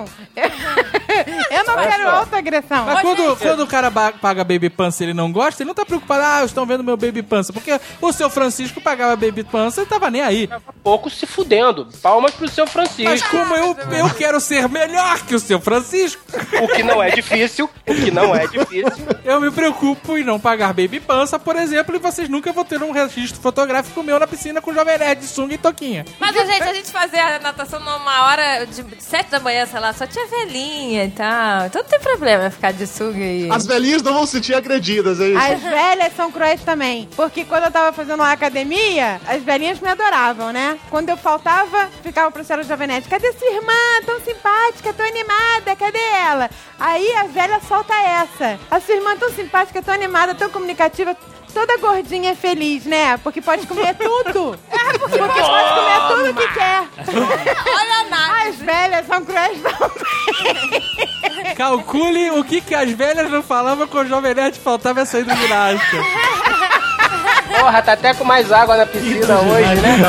Eu não Olha quero só. autoagressão. Mas quando, quando o cara ba- paga baby pança e ele não gosta, ele não tá preocupado, ah, estão vendo meu baby pança. Porque o seu Francisco pagava baby pança e tava nem aí. Pouco se fudendo. Palmas pro seu Mas Francisco. como eu, eu quero ser melhor que o seu Francisco, O que não é difícil. O que não é difícil. eu me preocupo em não pagar baby pança, por exemplo, e vocês nunca vão ter um registro fotográfico meu na piscina com o Jovem Nerd, sunga e toquinha. Mas, ô, gente, a gente fazia a natação numa hora de sete da manhã, sei lá, só tinha velhinha e tal. Então não tem problema ficar de sunga e... As velhinhas não vão se sentir agredidas, é isso? As velhas são cruéis também. Porque quando eu tava fazendo lá academia, as velhinhas me adoravam, né? Quando eu faltava, ficava pro Céu Jovem Nerd. Cadê sua irmã? Tão simpática, tão animada. Cadê ela? Aí a velha solta essa. A sua irmã tão simpática, tão animada, tão comunicativa. Toda gordinha é feliz, né? Porque pode comer tudo. É, porque pode comer tudo que quer. Olha a Nath. As velhas são cruéis também. Calcule o que, que as velhas não falavam com o Jovem Nerd faltava essa hidroginástica. Porra, tá até com mais água na piscina hoje, né?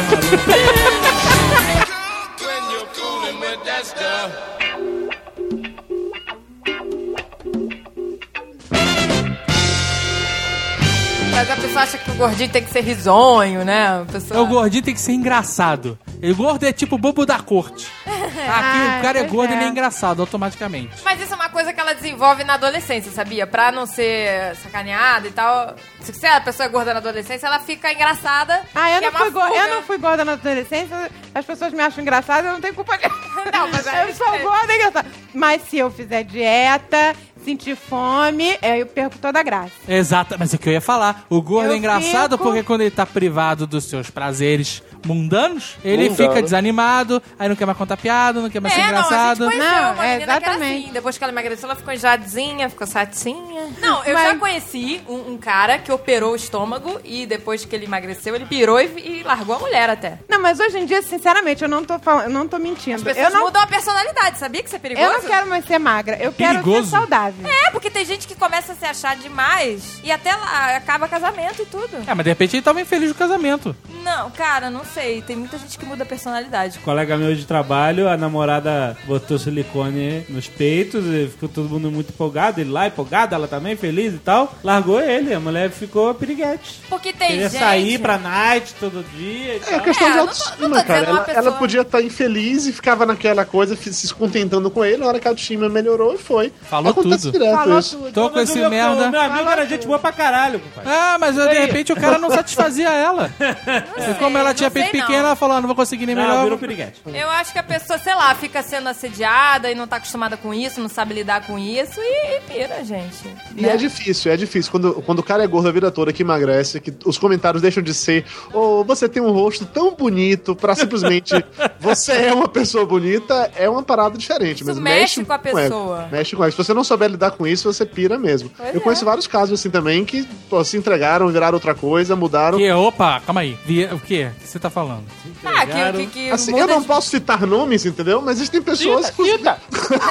Mas a pessoa acha que o gordinho tem que ser risonho, né? A pessoa... O gordinho tem que ser engraçado. O gordo é tipo bobo da corte. Aqui Ah, o cara é pois gordo e é. ele é engraçado automaticamente. Mas isso é uma coisa que ela desenvolve na adolescência, sabia? Pra não ser sacaneada e tal. Se a pessoa é gorda na adolescência, ela fica engraçada. Ah, eu que não, é fui uma go- fuga. eu não fui gorda na adolescência, as pessoas me acham engraçada, eu não tenho culpa disso. Não, mas aí- eu sou gorda e engraçada. Mas se eu fizer dieta, sentir fome, aí eu perco toda a graça. Exato, mas é o que eu ia falar. O gordo Eu é engraçado fico- porque quando ele tá privado dos seus prazeres mundanos, ele Mundano. fica desanimado, aí não quer mais contar piada, não quer mais ser É, não, a gente engraçado. conheceu Não, uma é, menina que era exatamente. assim. Depois que ela emagreceu, ela ficou enjoadinha, ficou satinha. Não, eu Mas- já conheci um, um cara que operou o estômago e depois que ele emagreceu, ele pirou e, e largou a mulher até. Não, mas hoje em dia, sinceramente, eu não tô falando, eu não tô mentindo. As pessoas Eu não, mudam a personalidade, sabia que isso é perigoso? eu não quero mais ser magra, eu quero Perigoso? ser saudável. É, porque tem gente que começa a se achar demais e até lá acaba casamento e tudo. É, mas de repente ele tava infeliz no casamento. Não, cara, não sei. Tem muita gente que muda a personalidade. Um colega meu de trabalho, a namorada botou silicone nos peitos e ficou todo mundo muito empolgado. Ele lá empolgado, ela também feliz e tal. Largou ele, a mulher ficou piriguete. Porque tem Queria gente... sair pra night todo dia e É tal. questão É, de não tô- autoestima, não tô cara. dizendo uma Ela, pessoa- ela podia estar infeliz e ficava naquela coisa, fi- se contentando com ele. Na hora que a autoestima melhorou, e foi. Falou Acontece merda. direto Falou isso. tudo. Tô com Mas o esse meu, merda. o meu amigo Falou era tudo. gente boa pra caralho, compadre. Ah, mas de repente o cara não satisfazia ela. E como ela tinha não sei peito não. pequeno, ela falou, ah, não vou conseguir nem Não, melhor. virou piriguete. Eu acho que a pessoa, sei lá, fica sendo assediada e não tá acostumada com isso, não sabe lidar com isso e, e pira, gente. E né? é difícil, é difícil. Quando, quando o cara é gordo a vida toda, que emagrece, que os comentários deixam de ser ou você tem um rosto tão bonito pra simplesmente você é uma pessoa bonita, é uma parada diferente. Isso Mas mexe com a ela. pessoa. Mexe com ela. Se você não souber lidar com isso, você pira mesmo. Pois Eu é. conheço vários casos assim também que pô, se entregaram, viraram outra coisa, mudaram. Que, opa, calma aí. Via- O quê? O que você tá falando? Ah, que, que, que Assim, muda eu não de- posso citar nomes, entendeu? Mas existem pessoas Cita, que. cita.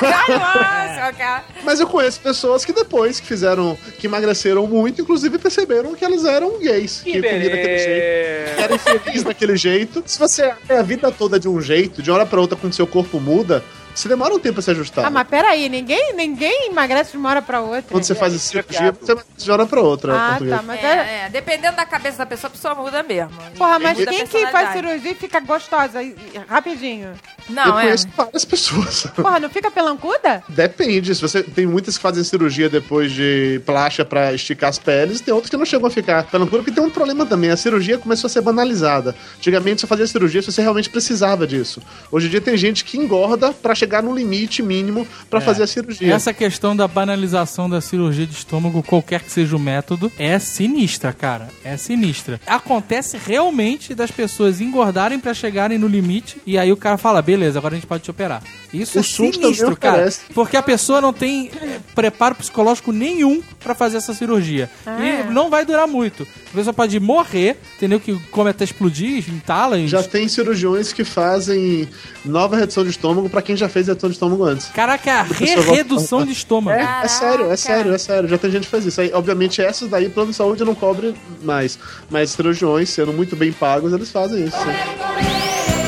Nossa, cara. Mas eu conheço pessoas que depois que fizeram, que emagreceram muito, inclusive perceberam que elas eram gays. Que Que comiam daquele jeito. beleza. Que eram felizes daquele jeito. Se você é a vida toda de um jeito, de uma hora pra outra, quando seu corpo muda, você demora um tempo pra se ajustar. Ah, mas peraí, ninguém, ninguém emagrece de uma hora pra outra. Quando você faz essa cirurgia, você emagrece de uma hora pra outra. em Ah, português. tá, mas é... É, é, dependendo da cabeça da pessoa, a pessoa muda mesmo. Porra, mas Muda a quem que faz personalidade. cirurgia e fica gostosa e- e- rapidinho? Eu Não, é. conheço várias pessoas. Porra, não fica pelancuda? Depende. Se você tem muitas que fazem cirurgia depois de plástica pra esticar as peles, tem outras que não chegam a ficar pelancura, porque tem um problema também. A cirurgia começou a ser banalizada. Antigamente você fazia cirurgia se você realmente precisava disso. Hoje em dia tem gente que engorda pra chegar no limite mínimo pra fazer a cirurgia. Essa questão da banalização da cirurgia de estômago, qualquer que seja o método, é sinistra, cara. É sinistra. Acontece realmente das pessoas engordarem pra chegarem no limite e aí o cara fala, beleza, agora a gente pode te operar. Isso O é SUS sinistro, também cara. oferece. Porque a pessoa não tem é, preparo psicológico nenhum pra fazer essa cirurgia. E não vai durar muito. A pessoa pode morrer, entendeu? Que come até explodir, entala e... Já tem cirurgiões que fazem nova redução de estômago pra quem já fez redução de estômago antes. Caraca, a pessoa volta- redução de estômago. É, é sério, é sério, é sério. Já tem gente que faz isso. Aí, obviamente, essas daí, plano de saúde não cobre mais. Mas cirurgiões, sendo muito bem pagos, eles fazem isso. Sim.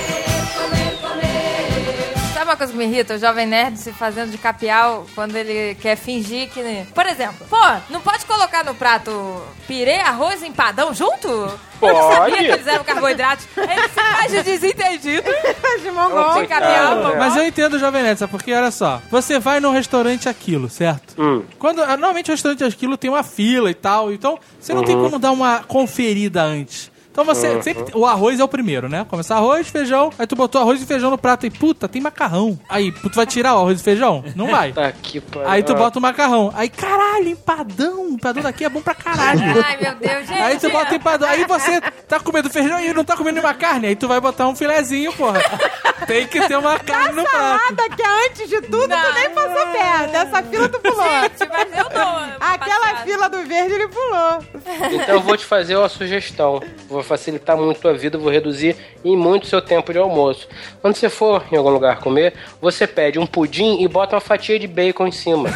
Sabe uma coisa que me irrita? O Jovem Nerd se fazendo de capial quando ele quer fingir que... Por exemplo, pô, não pode colocar no prato pirê, arroz e empadão junto? Eu não sabia Pode. que eles eram carboidratos. Aí ele se faz de desentendido. De mongol. De capial, Coitado, mongol. Mas eu entendo o Jovem Nerd, sabe? Porque, olha só, você vai num restaurante aquilo, certo? Hum. Quando, ah, normalmente o restaurante aquilo tem uma fila e tal, então você não tem como dar uma conferida antes. Então você sempre. O arroz é o primeiro, né? Começar arroz, feijão, aí tu botou arroz e feijão no prato e puta, tem macarrão. Aí, tu vai tirar o arroz e feijão? Não vai. Tá aqui, pariu. Aí tu bota o macarrão. Aí, caralho, empadão. Empadão daqui é bom pra caralho. Ai, meu Deus, gente. Aí tu bota empadão. Aí você tá comendo feijão e não tá comendo nenhuma carne. Aí tu vai botar um filezinho, porra. Tem que ter uma carne no prato. Salada que é antes de tudo, Não. tu nem passou perto. Essa fila tu pulou. Gente, mas eu não. Aquela passada. fila do verde ele pulou. Então eu vou te fazer uma sugestão. Vou facilitar muito a vida, vou reduzir em muito seu tempo de almoço. Quando você for em algum lugar comer, você pede um pudim e bota uma fatia de bacon em cima.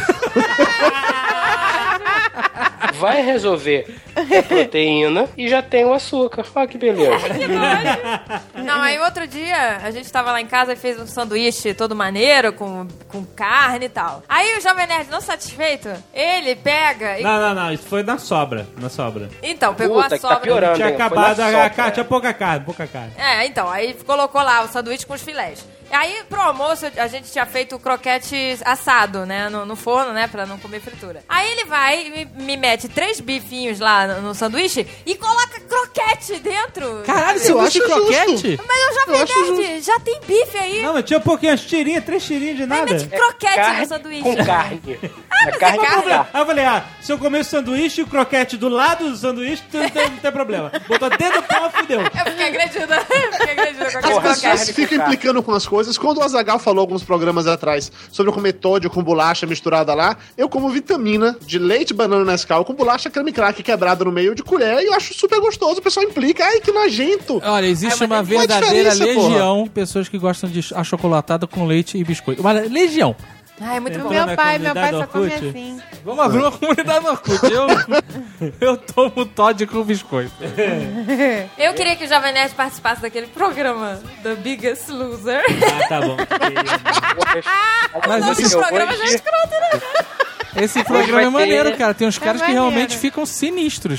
Vai resolver a proteína e já tem o açúcar. Olha que beleza. Não, aí outro dia a gente tava lá em casa e fez um sanduíche todo maneiro, com, com carne e tal. Aí o Jovem Nerd, não satisfeito, ele pega e... Não, não, não. Isso foi na sobra. Na sobra. Então, pegou Puta, a que tá sobra... piorando. Tinha hein? Foi acabado na a, sopa, a carne. é. Tinha pouca carne, pouca carne. É, então, aí colocou lá o sanduíche com os filés. Aí, pro almoço, a gente tinha feito o croquete assado, né, no, no forno, né, pra não comer fritura. Aí ele vai e me, me mete três bifinhos lá no, no sanduíche e coloca croquete dentro. Caralho, Eu sanduíche de acho croquete? Mas eu já Eu acho vi, já tem bife aí. Não, mas tinha pouquinho, as tirinhas, três tirinhas de Aí nada. mete croquete Carne no sanduíche. com carne. Ah, É mas carne é com carne. carne. Aí eu falei, ah, se eu comer o sanduíche e o croquete do lado do sanduíche, não tem, não tem problema. Botou dentro do pau, fudeu. Eu fiquei agredida. Fiquei agredida com aquele Porra, As pessoas croquete. ficam implicando com as coisas. Quando o Azaghal falou alguns programas atrás sobre eu comer Toddy com bolacha misturada lá, eu como vitamina de leite, banana Nescau com bolacha creme crack quebrada no meio de colher e eu acho super gostoso. O pessoal implica, ai que nojento. Olha, existe É, mas uma tem uma verdadeira diferença, legião de pessoas que gostam de achocolatado com leite e biscoito. Uma legião. Ai, muito bom. Entrou Meu na pai, meu pai comunidade só come Orkut? assim. Vamos abrir uma comunidade no Orkut. Eu, eu tomo Todd com biscoito. Eu queria que o Jovem Nerd participasse daquele programa The Biggest Loser. Ah, tá bom. Mas O esse, nome do programa já é escroto, né? esse programa é vai ter- maneiro, cara. Tem uns caras que maneiro. realmente ficam sinistros.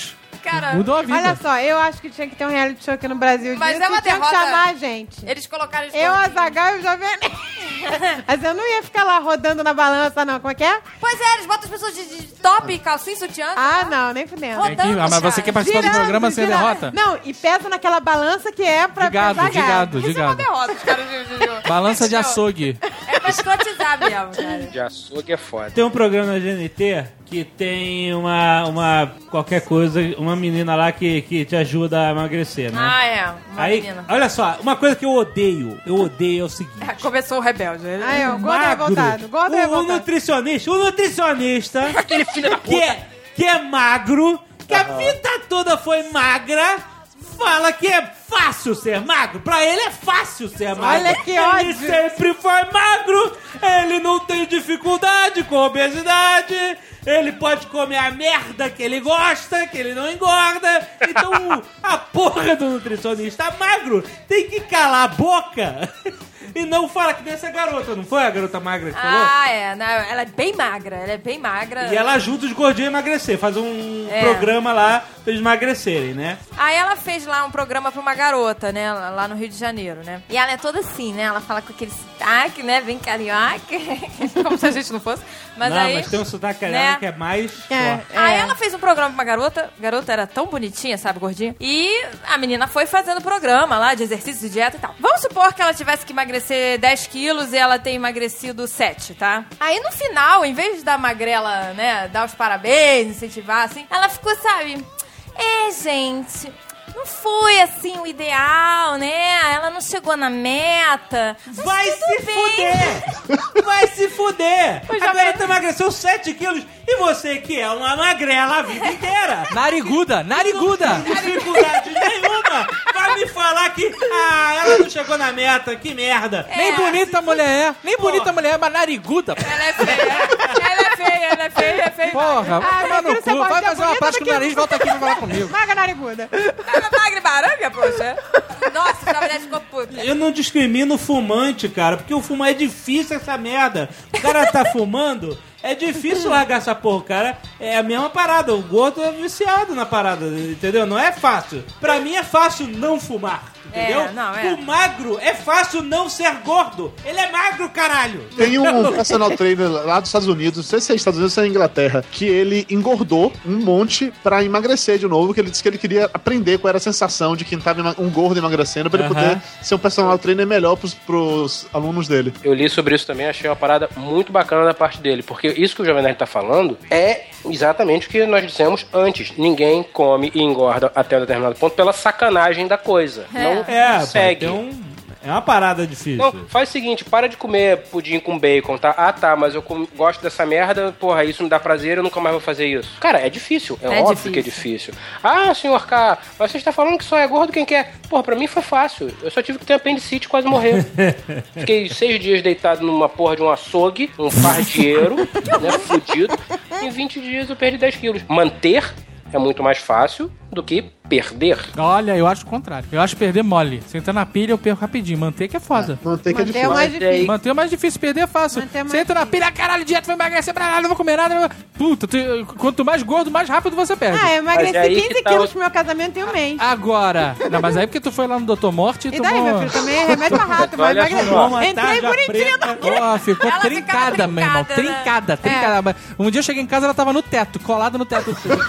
Cara, Mudou a vida. Olha só, eu acho que tinha que ter um reality show aqui no Brasil Mas disso é uma e tinha que derrota. chamar a gente. eles colocaram... os Eu, a gordinhos. Zagal e o Jovem Nerd. Mas eu não ia ficar lá rodando na balança, não. Como é que é? Pois é, eles botam as pessoas de, de top, calcinha, sutiã. Ah, não, nem fudendo. Rodando, Tem que- ah, mas você cara. quer participar do Girando, programa sem girando. derrota? Não, e pesa naquela balança que é pra De gado, pesar de gado, de Isso é uma gado. derrota, os caras de, de, de... Balança de açougue. É pra escrotizar mesmo, cara. De açougue é foda. Tem um programa na G N T que tem uma, uma qualquer coisa, uma menina lá que, que te ajuda a emagrecer, né? Ah, é. Uma Aí, menina. olha só, uma coisa que eu odeio, eu odeio é o seguinte. É, começou o rebelde. Ele- Aí, ó, gordo revoltado. Gordo o, o revoltado. nutricionista, o nutricionista Aquele filho da que é, que é magro, que a vida toda foi magra, fala que é fácil ser magro. Pra ele é fácil ser magro. Olha que Ele ódio. sempre foi magro, ele não tem dificuldade com obesidade, ele pode comer a merda que ele gosta, que ele não engorda. Então a porra do nutricionista magro tem que calar a boca e não fala que nem essa garota, não foi a garota magra que falou? Ah, é. Não, ela é bem magra. Ela é bem magra. E ela ajuda os gordinhos a emagrecer, faz um É. programa lá pra eles emagrecerem, né? Aí ela fez lá um programa pra uma garota, né? Lá lá no Rio de Janeiro, né? E ela é toda assim, né? Ela fala com aquele sotaque, né? Bem carioca. Como se a gente não fosse. Mas não, aí... mas tem um sotaque né? carioca que é mais É, forte. é. Aí ela fez um programa pra uma garota. A garota era tão bonitinha, sabe, gordinha. E a menina foi fazendo programa lá de exercício, de dieta e tal. Vamos supor que ela tivesse que emagrecer dez quilos e ela tem emagrecido sete, tá? Aí no final, em vez de dar magrela, né, dar os parabéns, incentivar, assim, ela ficou, sabe... É, gente... Não foi assim o ideal, né? Ela não chegou na meta. Mas Vai tudo se bem. fuder! Vai se fuder! Pois A já garota vai- emagreceu sete quilos e você que é uma magrela a vida inteira. Nariguda, nariguda. Não tem dificuldade nenhuma. Vai me falar que ah, ela não chegou na meta, que merda. Nem É, bonita a mulher é. Nem Porra. bonita a mulher é, mas nariguda. Ela é feia. Ela é feia, ela é feia, ela é feia. Porra, vai Ah, tomar no prefiro ser cu. Vai bonita fazer uma bonita plástica do no que- nariz e volta aqui pra falar comigo. Maga nariguda. Ela é magra e baranga, poxa. Nossa, essa mulher ficou puta. Eu não discrimino o fumante, cara, porque o fumar é difícil essa merda. O cara tá fumando, é difícil largar essa porra, cara. É a mesma parada, o gordo é viciado na parada, entendeu? Não é fácil. Pra mim é fácil não fumar, entendeu? É, não, é. O magro é fácil não ser gordo. Ele é magro, caralho. Tem um personal trainer lá dos Estados Unidos, não sei se é Estados Unidos ou se é Inglaterra, que ele engordou um monte pra emagrecer de novo, que ele disse que ele queria aprender qual era a sensação de quem tava ema- um gordo emagrecendo pra ele Aham. poder ser um personal trainer melhor pros, pros alunos dele. Eu li sobre isso também, achei uma parada muito bacana da parte dele, porque isso que o Jovem Nerd tá falando é exatamente o que nós dissemos antes. Ninguém come e engorda até um determinado ponto pela sacanagem da coisa. Não É, segue. pô, tem um- é uma parada difícil. Não, faz o seguinte, para de comer pudim com bacon, tá? Ah, tá, mas eu com- gosto dessa merda, porra, isso me dá prazer, eu nunca mais vou fazer isso. Cara, é difícil, é, É óbvio difícil. que é difícil. Ah, senhor K, mas você está falando que só é gordo quem quer. Porra, pra mim foi fácil, eu só tive que ter apendicite e quase morrer. Fiquei seis dias deitado numa porra de um açougue, um pardieiro, né, fudido. Em vinte dias eu perdi dez quilos. Manter é muito mais fácil do que perder. Olha, eu acho o contrário. Eu acho perder mole. Você entra na pilha, eu perco rapidinho. Manter que é foda. Manter que é Manter é difícil. o mais Mas é aí- difícil. Manter é mais difícil, perder é fácil. Manter é mais Você entra na difícil. pilha, caralho, dieta, vai emagrecer pra nada, não vou comer nada. Puta, tu- quanto mais gordo, mais rápido você perde. Ah, eu emagreci Mas é aí que quinze tá quilos o- pro meu casamento em um mês. Agora. Não, mas aí porque tu foi lá no doutor Morte e E daí, tomou... meu filho, também é remédio pra rato, mas Olha emagreci. só. Uma Entrei tarja bonitinha. preta. Ó, ficou Ela trincada, ficava meu irmão. trincada, né? Trincada, trincada. Um dia eu cheguei em casa, ela tava no teto, colada no teto. Vamos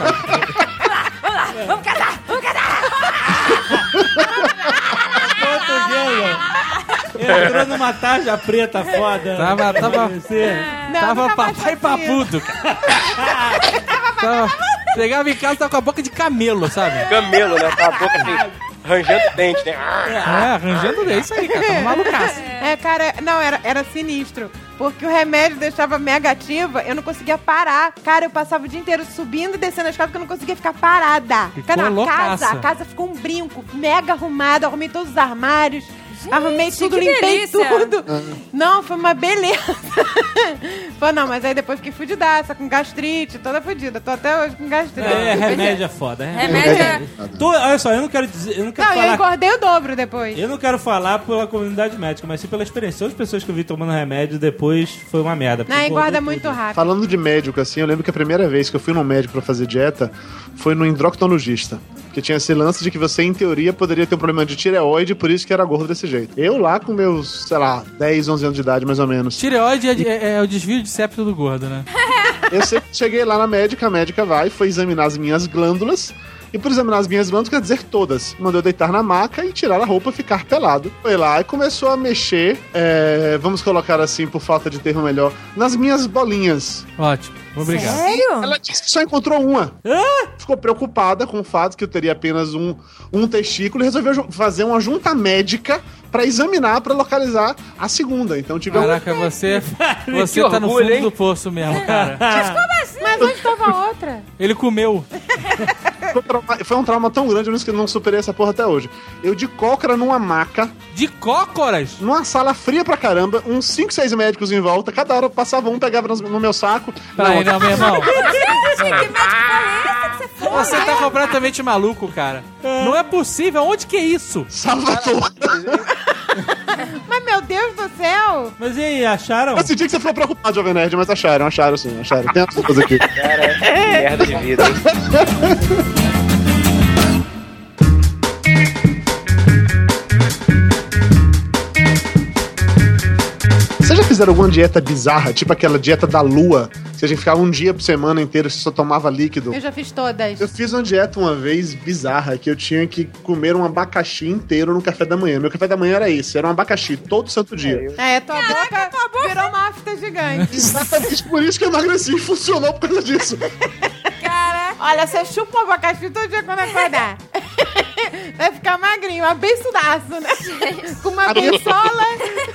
lá, vamos casar, vamos casar. Portuguesa. Entrou numa tarja preta foda. Tava- tava- Você. Não, tava nunca mais papai faço isso. papudo, cara. Tava- Chegava em casa, tava com a boca de camelo, sabe? Camelo, né? Com a boca assim, rangendo dente, né? É, arranjando é isso aí, cara. Tava malucaço. É, cara, não, era, era sinistro. Porque o remédio deixava mega ativa, eu não conseguia parar. Cara, eu passava o dia inteiro subindo e descendo as escadas porque eu não conseguia ficar parada. Ficou Cara, a loucaça. casa, a casa ficou um brinco, mega arrumada, arrumei todos os armários. Arrumei tudo, que limpei delícia. tudo. Não, foi uma beleza. Foi, não, mas aí depois fiquei fudidaça, com gastrite, toda fudida. Tô até hoje com gastrite. É, remédio é foda. É Remédio é... Tu- olha só, eu não quero dizer, eu não quero Não, eu falar, engordei o dobro depois. eu não quero falar pela comunidade médica, mas sim pela experiência. As pessoas que eu vi tomando remédio depois foi uma merda. Não, porque engorda engordou muito tudo. rápido. Falando de médico, assim, eu lembro que a primeira vez que eu fui num médico pra fazer dieta foi no endocrinologista. Que tinha esse lance de que você, em teoria, poderia ter um problema de tireoide, por isso que era gordo desse jeito. Eu lá com meus, sei lá, dez, onze anos de idade, mais ou menos. Tireoide é, é- é o desvio de septo do gordo, né? Eu sempre cheguei lá na médica, a médica vai, foi examinar as minhas glândulas. E por examinar as minhas glândulas, quer dizer todas. Mandou eu deitar na maca e tirar a roupa e ficar pelado. Foi lá e começou a mexer, é, vamos colocar assim, por falta de termo melhor, nas minhas bolinhas. Ótimo. Obrigado. Sério? Ela disse que só encontrou uma. Ficou preocupada com o fato que eu teria apenas um, um testículo e resolveu ju- fazer uma junta médica pra examinar, pra localizar a segunda. Então tive um... Caraca, você, você Que tá no orgulho, fundo hein? do poço mesmo, cara. Mas onde estava a outra? Ele comeu. Foi um trauma- Foi um trauma tão grande, eu não esque- não superei essa porra até hoje. Eu de cócora numa maca, De cócoras. numa sala fria pra caramba, uns cinco, seis médicos em volta, cada hora passava um, pegava no, no meu saco. Peraí, Não, não, meu irmão. Que médico é esse que você foi? Você tá completamente maluco, cara. Não é possível. Onde que é isso? Salvador. Mas, meu Deus do céu! Mas e aí, acharam? Eu senti que você ficou preocupado, Jovem Nerd, mas acharam, acharam sim, acharam. Tem outra coisa aqui. Cara, que merda de vida, hein? Vocês já fizeram alguma dieta bizarra, tipo aquela dieta da lua, que a gente ficava um dia por semana inteiro, você só tomava líquido? Eu já fiz todas. Eu fiz uma dieta uma vez bizarra, que eu tinha que comer um abacaxi inteiro no café da manhã. Meu café da manhã era esse, era um abacaxi todo santo dia. É, tua boca, tua boca- virou uma afta gigante. Exatamente por isso que eu emagreci, funcionou por causa disso. Caraca. Olha, você chupa um abacaxi todo dia quando acordar. Vai ficar magrinho, um abençodaço, né? Com uma A minha- bençola.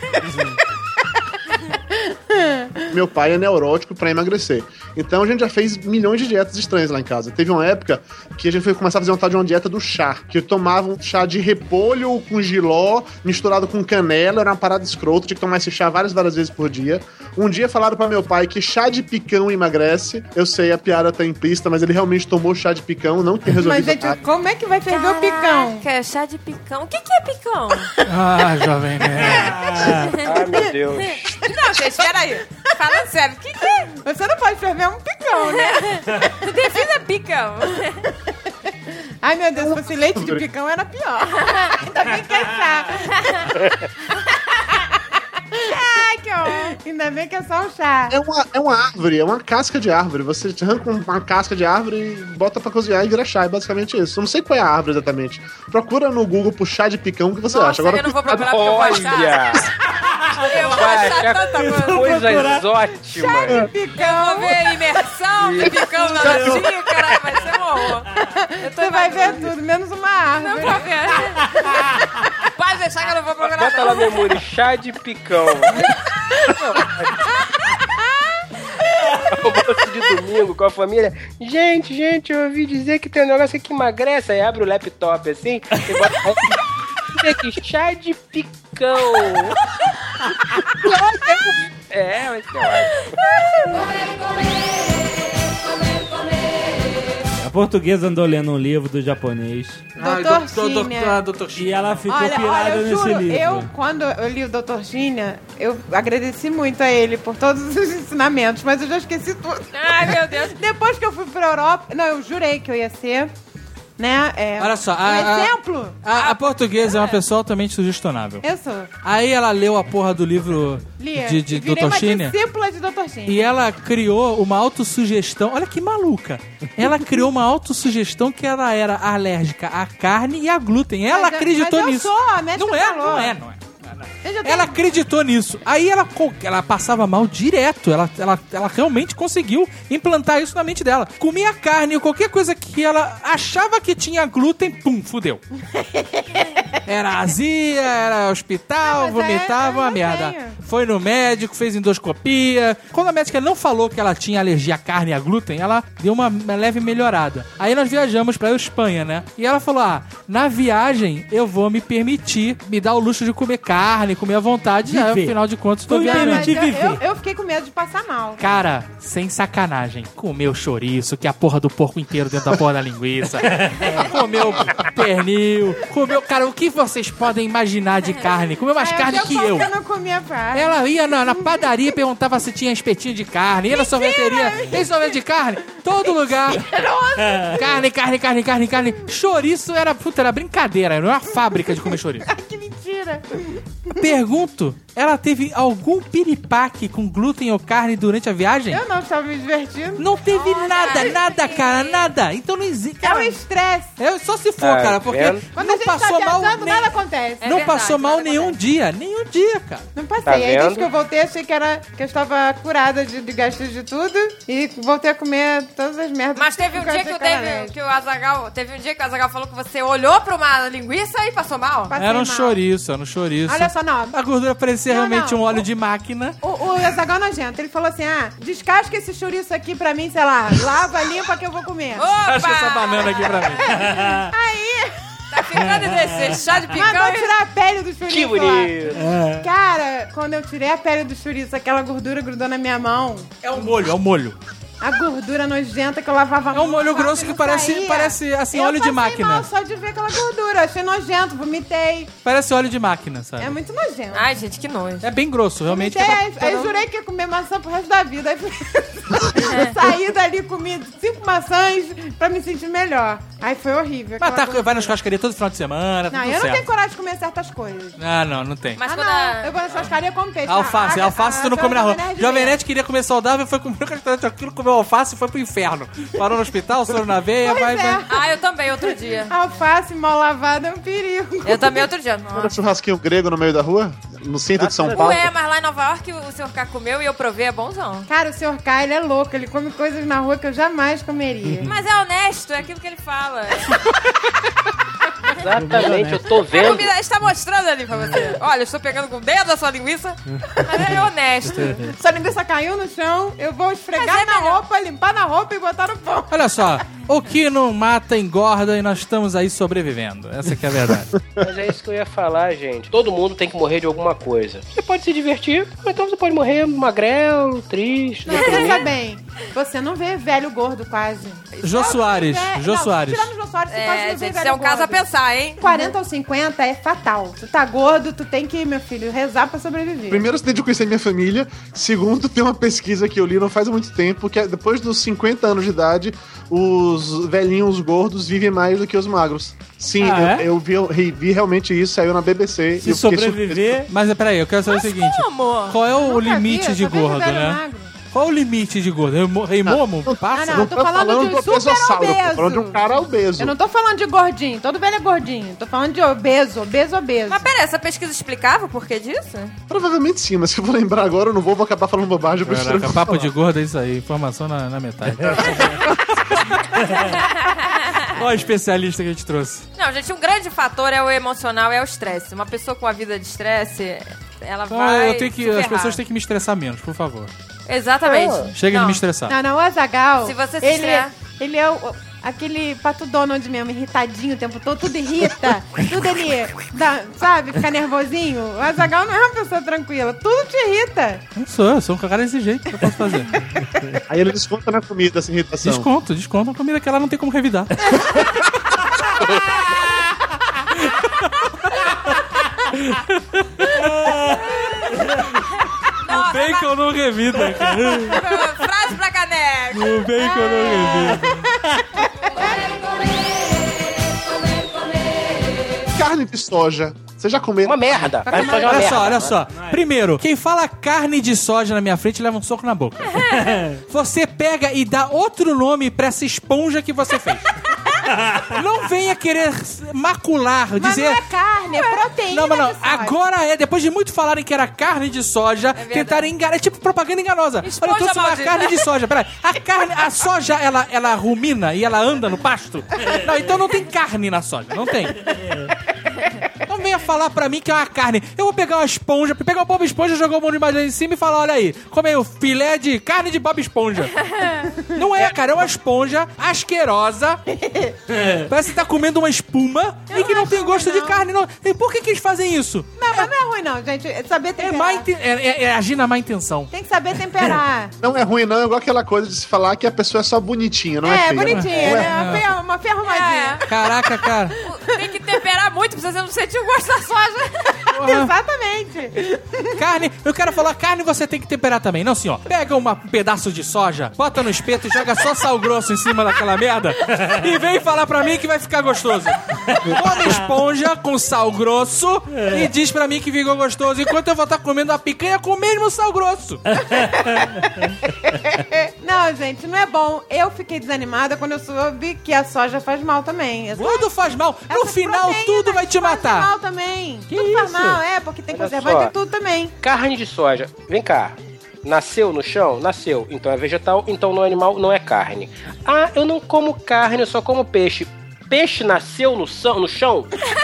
Meu pai é neurótico pra emagrecer. Então a gente já fez milhões de dietas estranhas lá em casa. Teve uma época que a gente foi começar a fazer uma tal de uma dieta do chá. Que eu tomava um chá de repolho com giló, misturado com canela. Era uma parada escrota, tinha que tomar esse chá várias, várias vezes por dia. Um dia falaram pra meu pai que chá de picão emagrece. Eu sei, a piada tá implícita, mas ele realmente tomou chá de picão, não tem resolvido Mas, gente, nada. como é que vai ferver o picão? Caraca, chá de picão. O que, que é picão? Ah, jovem nerd. Ai, meu Deus. Não, gente, peraí. Falando sério, o que, que é? Você não pode ferver um picão, né? Defina picão. Ai, meu Deus, se fosse leite de picão era pior. Ainda bem que é chá. Ai, que horror. Ainda bem que é só um chá. É uma, é uma árvore, é uma casca de árvore. Você arranca uma casca de árvore e bota pra cozinhar e vira chá. É basicamente isso. Eu não sei qual é a árvore exatamente. Procura no Google por chá de picão, o que você acha? Nossa, eu não vou procurar porque eu vou achar. Olha! Eu vou Vai achar achar tanta coisa. coisas ótimas. Eu Picão. vou ver imersão, de picão na xícara, vai ser um horror. Eu tô Você vai ver imaginando. tudo, menos uma Não árvore. vou ver. Pode deixar que eu não vou procurar Bota lá não. no memória, chá de picão. Almoço de domingo com a família. Gente, gente, eu ouvi dizer que tem um negócio que emagrece. Aí abre o laptop assim e bota aqui, chá de picão. É, vai ser ótimo. A portuguesa andou lendo um livro do japonês Ai, Doutor doutor, doutor, Chinha. ah, doutor e Chinha. ela ficou Olha, pirada olha, eu nesse juro, livro. eu, quando eu li o doutor Gínia, eu agradeci muito a ele por todos os ensinamentos, mas eu já esqueci tudo. Ai, meu Deus. Depois que eu fui pra Europa, não, eu jurei que eu ia ser, né, é, Olha só, um a- a- exemplo. A, a portuguesa é uma pessoa altamente sugestionável. Eu sou. Aí ela leu a porra do livro Lia. de, de Virei doutor uma Chinha. discípula de doutor Chinha. E ela criou uma autossugestão. Olha que maluca. Ela criou uma autossugestão que ela era alérgica à carne e a glúten. Ela Mas eu- acreditou mas eu nisso. sou, a médica não é, falou. não é, não é. Eu já tenho- Ela acreditou nisso. Aí ela, co- ela passava mal direto. Ela, ela, ela realmente conseguiu implantar isso na mente dela. Comia carne ou qualquer coisa que ela achava que tinha glúten, pum, fudeu. Era azia, era hospital, Não, mas é- vomitava, eu uma já merda. tenho. foi no médico, fez endoscopia. Quando a médica não falou que ela tinha alergia à carne e a glúten, ela deu uma, uma leve melhorada. Aí nós viajamos pra Espanha, né? E ela falou, ah, na viagem eu vou me permitir, me dar o luxo de comer carne, comer à vontade. Aí, afinal de contas, tô Não, viajando. Mas de eu, viver. eu, eu fiquei com medo de passar mal. Cara, sem sacanagem, comeu chouriço, que é a porra do porco inteiro dentro da porra da linguiça. Comeu pernil, comeu... Cara, o que vocês podem imaginar de carne? Comeu mais Aí carne eu que falo eu. que eu não comia carne. Ela ia na, na padaria e perguntava se tinha espetinho de carne. Ia na sorveteria, tem sorvete de carne? Todo lugar. Carne, carne, carne, carne, carne. Chouriço era, puta, era brincadeira. Era uma fábrica de comer chouriço. Que mentira. Pergunto, ela teve algum piripaque com glúten ou carne durante a viagem? Eu não estava me divertindo. Não teve nada, nada, cara, nada. Então não existe. É um Cara, estresse. é só se for, Tá cara, porque vendo? Quando não a gente passou tá mal. viajando, nem- nada acontece. É não verdade, passou mal nada nenhum acontece. dia, nenhum dia, cara. Não passei. Tá Aí desde vendo? que eu voltei, achei que, era, que eu estava curada de, de gastrite de tudo. E voltei a comer todas as merdas. Mas teve um que eu dia achei que o, era David, alérgico. que o Azaghal, teve um dia que o Azaghal falou que você olhou pra uma linguiça e passou mal. Passei Era um mal. chouriço, era um chouriço. Olha só, não. A gordura parecia Não, realmente não. um óleo de máquina. O, o Azaghal nojento, ele falou assim, ah, descasca esse chouriço aqui pra mim, sei lá, lava, limpa que eu vou comer. Opa! Acha essa banana aqui pra mim. Aí, Tá ficando desse chá de mandou picanha. tirar a pele do chouriço Que lá. bonito. Cara, quando eu tirei a pele do chouriço, aquela gordura grudou na minha mão. É um molho, é um molho. A gordura nojenta que eu lavava a É mão. um molho sabe, grosso que não parece- saía. parece, assim, Eu óleo de passei máquina. mal só de ver aquela gordura. Achei nojento, vomitei. Parece óleo de máquina, sabe? É muito nojento. Ai, gente, que nojo. É bem grosso, realmente. Vomitei, é aí, pra- aí eu jurei que ia comer maçã pro resto da vida. Aí eu saí dali, comi cinco maçãs pra me sentir melhor. Aí foi horrível. Mas aquela tá, gordura. vai na churrascaria todo final de semana, Não, tudo eu não certo. tenho coragem de comer certas coisas. Ah, não, não tem. Mas ah, quando não. a... Eu vou na churrascaria e como peixe. Alface, Ah, alface ah, tu não ah, come na rua. Jovem Nerd Jovem mesmo. Nerd queria comer saudável, foi comer um restaurante aquilo, comeu alface e foi pro inferno. Parou no hospital, soro na veia, Pois vai, é. vai. Ah, eu também, outro dia. Alface mal lavada é um perigo. Eu também, outro dia. Era Nossa. churrasquinho grego no meio da rua? No centro de São Paulo? Ué, mas lá em Nova York o senhor K comeu e eu provei, é bonzão. Cara, o senhor K, ele é louco. Ele come coisas na rua que eu jamais comeria. Mas é honesto, é aquilo que ele fala. Exatamente, eu tô A vendo. comida está mostrando ali pra você. Olha, eu estou pegando com o dedo a sua linguiça, mas ele é honesto. Se a linguiça caiu no chão, eu vou esfregar Mas é na melhor. roupa, limpar na roupa e botar no pão. Olha só, o que não mata engorda e nós estamos aí sobrevivendo. Essa que é a verdade. Mas é isso que eu ia falar, gente. Todo mundo tem que morrer de alguma coisa. Você pode se divertir, ou então você pode morrer magrelo, triste, Pensa deprimido. bem, você não vê velho gordo quase. Jô Soares, É, Jô não, Soares. Tirando o Jô Soares, você quase É, não vê gente, velho isso é um caso a gordo. pensar, hein? quarenta ou cinquenta é fatal. Tu tá gordo, tu tem que, meu filho, rezar pra sobreviver. Primeiro, você tem de conhecer minha família. Segundo, tem uma pesquisa que eu li não faz muito tempo, que é depois dos cinquenta anos de idade, os velhinhos gordos vivem mais do que os magros. Sim, Ah, eu, é? eu vi, eu vi realmente isso, saiu na B B C. Se eu fiquei sobreviver... Mas peraí, eu quero saber o seguinte. Como? Qual é o Nunca limite vi, de só vejo gordo, velho né? magro. Qual o limite de gordo? Rei Mo- Rei Momo? Ah, Passa? não, Não eu tô tô falando falando de do super obesossauro, tô obeso. falando de um cara obeso. Eu não tô falando de gordinho, todo velho é gordinho. Tô falando de obeso, obeso, obeso. Mas pera, essa pesquisa explicava o porquê disso? Provavelmente sim, mas se eu vou lembrar agora, eu não vou, vou acabar falando bobagem. Eu prefiro Caraca, não papo falar. de gordo é isso aí. Informação na, na metade. Olha o especialista que a gente trouxe. Não, gente, um grande fator é o emocional, é o estresse. Uma pessoa com a vida de estresse, ela Então, vai eu tenho que, se as ferrar. pessoas têm que me estressar menos, por favor. Exatamente. Chega Não. de me estressar. Não, não, o Azaghal, Se você se ele, estrear- ele é o, aquele pato Donald mesmo, irritadinho o tempo todo, tudo irrita, tudo ele, dá, sabe, fica nervosinho. O Azaghal não é uma pessoa tranquila, tudo te irrita. Não sou, eu sou um cara exigente, o que eu posso fazer? Aí ele desconta na comida essa irritação. Desconto, desconto uma comida que ela não tem como revidar. O bacon não revida, cara. Frase pra caneca. O bacon não revida. Carne de soja. Você já comeu? Uma merda. Vai fazer uma Olha merda. só, olha só. Primeiro, quem fala carne de soja na minha frente leva um soco na boca. Você pega e dá outro nome pra essa esponja que você fez. Não venha querer macular, Mas dizer... não é carne, é proteína Não, mas não. de soja. Agora é, depois de muito falarem que era carne de soja, verdade. tentarem enganar. É tipo propaganda enganosa. Esponja Olha, eu trouxe uma maldita. carne de soja. Peraí. A carne, a soja, ela, ela rumina e ela anda no pasto? Não, então não tem carne na soja. Não tem. Não não venha falar pra mim que é uma carne. Eu vou pegar uma esponja, pegar o Bob Esponja, jogar o mão de madeira em cima e falar, olha aí, come aí o filé de carne de Bob Esponja. Não é, cara, é uma esponja asquerosa. Parece que tá comendo uma espuma e que não tem gosto de carne. Não. E por que que eles fazem isso? Não, mas não é ruim não, gente. É saber É, temperar. má inten- é, é- é agir na má intenção. Tem que saber temperar. Não é ruim, não. É igual aquela coisa de se falar que a pessoa é só bonitinha, não é, É, feia. bonitinha, Não é- né? Uma ferro- Uma ferrumadinha. Caraca, cara. Tem que temperar muito pra você não sentir o gosto da soja. Exatamente. Carne, eu quero falar, carne você tem que temperar também. Não, senhor. Pega uma- um pedaço de soja, bota no espeto e joga só sal grosso em cima daquela merda e vem falar pra mim que vai ficar gostoso. Come esponja com sal grosso e diz pra mim que ficou gostoso, enquanto eu vou estar comendo a picanha com o mesmo sal grosso. Não, gente, não é bom. Eu fiquei desanimada quando eu soube que a soja faz mal também. Tudo faz mal. No Essas final, proteínas tudo vai te fazem matar. mal também. Tudo faz mal, é, porque tem Olha conservante só. e tudo também. Carne de soja. Vem cá. Nasceu no chão? Nasceu. Então é vegetal, então não é animal, não é carne. Ah, eu não como carne, eu só como peixe. Peixe nasceu no, são- no chão?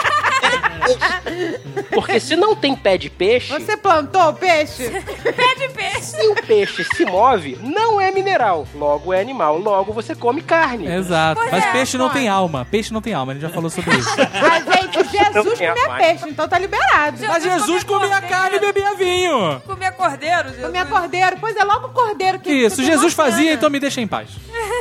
Porque se não tem pé de peixe, Você plantou o peixe? Pé de peixe. se o peixe se move, não é mineral. Logo é animal. Logo você come carne. Exato. Pois Mas é, peixe não pode. tem alma. Peixe não tem alma, a gente já falou sobre isso. Ah, gente, Jesus tem a comia mais. peixe, então tá liberado. Mas Jesus comia carne e bebia vinho. Comia cordeiro, Jesus. Comia cordeiro. Pois é, logo o cordeiro que Isso, que tem Jesus uma fazia, cena. então me deixa em paz.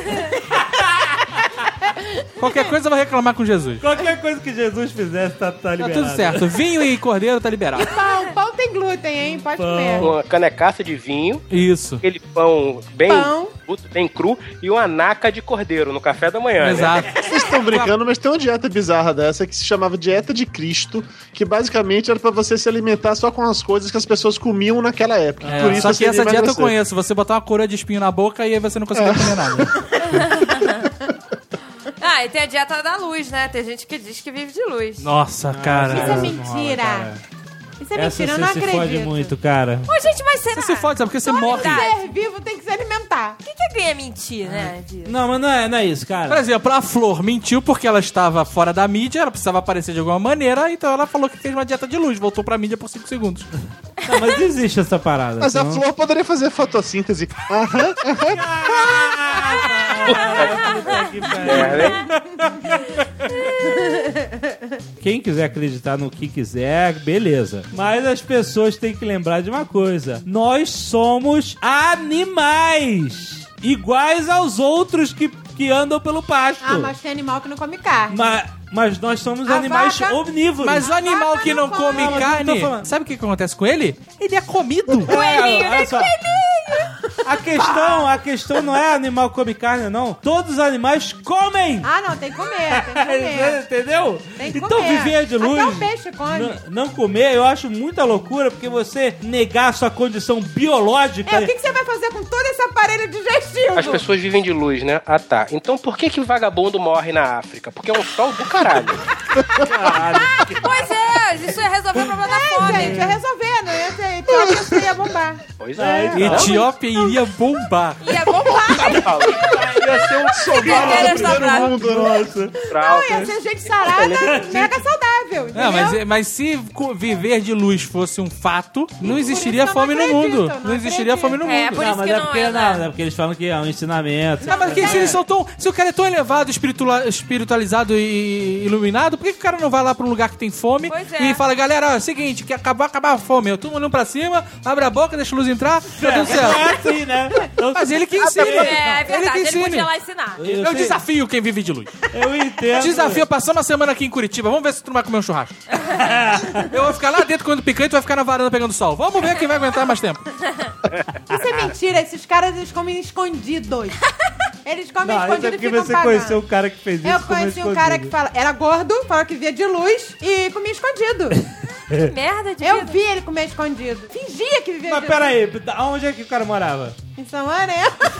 Qualquer coisa vai reclamar com Jesus. Qualquer coisa que Jesus fizesse tá, tá Tá liberado. tudo certo. Vinho e cordeiro tá liberado. Pão, pão tem glúten, hein? Pode Pão. comer. Uma canecaça de vinho, Isso. aquele pão bem, Pão. bem cru e uma naca de cordeiro no café da manhã. Né? Exato. Vocês estão brincando, mas tem uma dieta bizarra dessa que se chamava Dieta de Cristo, que basicamente era pra você se alimentar só com as coisas que as pessoas comiam naquela época. É, Por isso só você que essa ia dieta eu emagrecer. conheço. Você botar uma coroa de espinho na boca e aí você não consegue comer nada. Ah, e tem a dieta da luz, né? Tem gente que diz que vive de luz. Nossa, cara. Isso é Não, mentira. cara. Isso é Essa mentira, eu você não se fode acredito. muito, cara. Ô, gente, mas será? Você se fode, sabe? Porque você morre. Ser vivo tem que se alimentar. O que, que ganha mentir, né? Disso? Não, mas não é, não é isso, Por cara. exemplo, a Flor mentiu porque ela estava fora da mídia, ela precisava aparecer de alguma maneira, então ela falou que fez uma dieta de luz, voltou pra mídia por cinco segundos. Não, mas existe essa parada. Mas a então- flor poderia fazer fotossíntese. Aham. Puta que pariu. É, né? Quem quiser acreditar no que quiser, beleza. Mas as pessoas têm que lembrar de uma coisa: nós somos animais, iguais aos outros que, que andam pelo pasto. Ah, mas tem animal que não come carne. Ma- mas nós somos A animais vaca- omnívoros. Mas o animal vaca que não não come come. Não, mas eu não tô carne, falando. sabe o que que acontece com ele? Ele é comido. É, olha só. A questão, a questão não é animal come carne, não. Todos os animais comem. Ah, não, tem que comer, tem que comer. Entendeu? Tem que Então comer. viver de luz, Até o peixe come. n- não comer, eu acho muita loucura, porque você negar a sua condição biológica. É, o que, que você vai fazer com todo esse aparelho digestivo? As pessoas vivem de luz, né? Ah, tá. Então por que que o vagabundo morre na África? Porque é um sol do caralho. Pois é, isso é resolver o problema da É, fome. gente, ia resolver, não ia ser. Então isso ia bombar. Pois é. Etiópia iria bombar. E é bombar. Ia ser um soldado Brincadeira do primeiro essa mundo, nossa. Frau. Não, ia ser gente sarada, mega saudável. Não, entendeu? mas, mas se co- viver de luz fosse um fato, não existiria isso que eu fome não no acredito, mundo. não Não existiria acredito. fome no É, mundo. por não, isso mas que é não porque é, não, né? é porque eles falam que é um ensinamento. Não, mas que se eles são tão. Se o cara é tão elevado, espiritual- espiritualizado e iluminado, por que, que o cara não vai lá pra um lugar que tem fome Pois é. e fala, galera, ó, é o seguinte, que acabar, acabar a fome. Eu tô olhando pra cima, abre a boca, deixa a luz entrar, tá tudo É certo. assim, né? Eu, Mas ele que ensina. É, é Ele verdade, que ele ensina. podia lá ensinar. eu, Eu sei- desafio quem vive de luz. eu entendo. Desafio passar uma semana aqui em Curitiba. Vamos ver se tu não vai comer um churrasco. Eu vou ficar lá dentro comendo picanha e tu vai ficar na varanda pegando sol. Vamos ver quem vai aguentar mais tempo. Isso é mentira, esses caras eles comem escondidos. Eles comem Não, isso é escondido e porque ficam você pagando. conheceu o cara que fez isso. Eu como conheci um escondido. cara que fala, era gordo, falava que via de luz e comia escondido. Que merda de Eu vida. vi ele comer escondido. Fingia que vivia Mas de peraí, aonde é que o cara morava? luz. Em São Mané.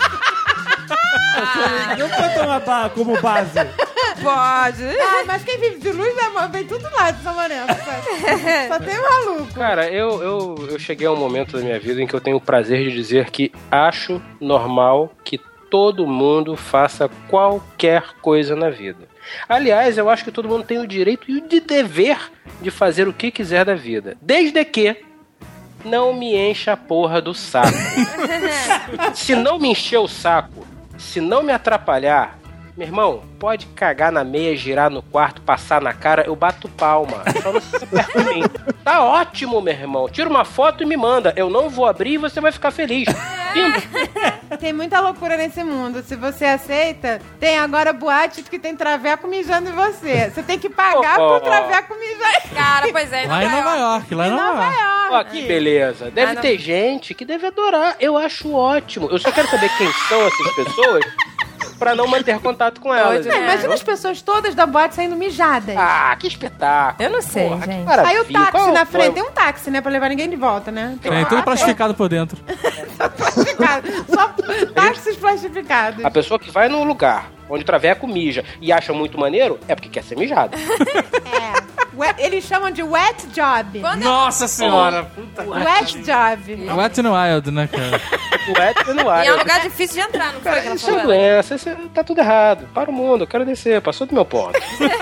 Não pode tomar ba- como base. Pode. Ah, mas quem vive de luz é, vem tudo lá de São Mané. Só, só tem maluco. Cara, eu, eu, eu cheguei a um momento da minha vida em que eu tenho o prazer de dizer que acho normal que todo mundo faça qualquer coisa na vida. Aliás, eu acho que todo mundo tem o direito e o de dever de fazer o que quiser da vida. Desde que não me encha a porra do saco. Se não me encher o saco, se não me atrapalhar, meu irmão, pode cagar na meia, girar no quarto, passar na cara, eu bato palma. Só não se perto de mim. Tá ótimo, meu irmão. Tira uma foto e me manda. Eu não vou abrir e você vai ficar feliz. Tem muita loucura nesse mundo. Se você aceita, tem agora boate que tem traveco mijando em você. Você tem que pagar Oh, oh, pro traveco mijar. Cara, pois é. Lá em Nova York, lá em Nova Nova York. York. Ó, que beleza. Deve Ah, não. ter gente que deve adorar. Eu acho ótimo. Eu só quero saber quem são essas pessoas pra não manter contato com elas. Pode, Não, É. imagina as pessoas todas da boate saindo mijadas. Ah, que espetáculo. Eu não sei, Porra, que gente. maravilha. Aí o táxi Qual na foi? frente, tem um táxi, né? Pra levar ninguém de volta, né? Tem Tem um tudo táxi plastificado por dentro. plastificado. Só táxis plastificados. A pessoa que vai num lugar onde o traveco mija e acha muito maneiro é porque quer ser mijado. É. Wet- Eles chamam de wet job. Quando eu- Nossa senhora. Puta. Wet job. Wet n Wild, né, cara? O hétero não E é um há. lugar difícil de entrar, não foi? que ela Isso é falou? doença, isso é- tá tudo errado. Para o mundo, eu quero descer, passou do meu ponto.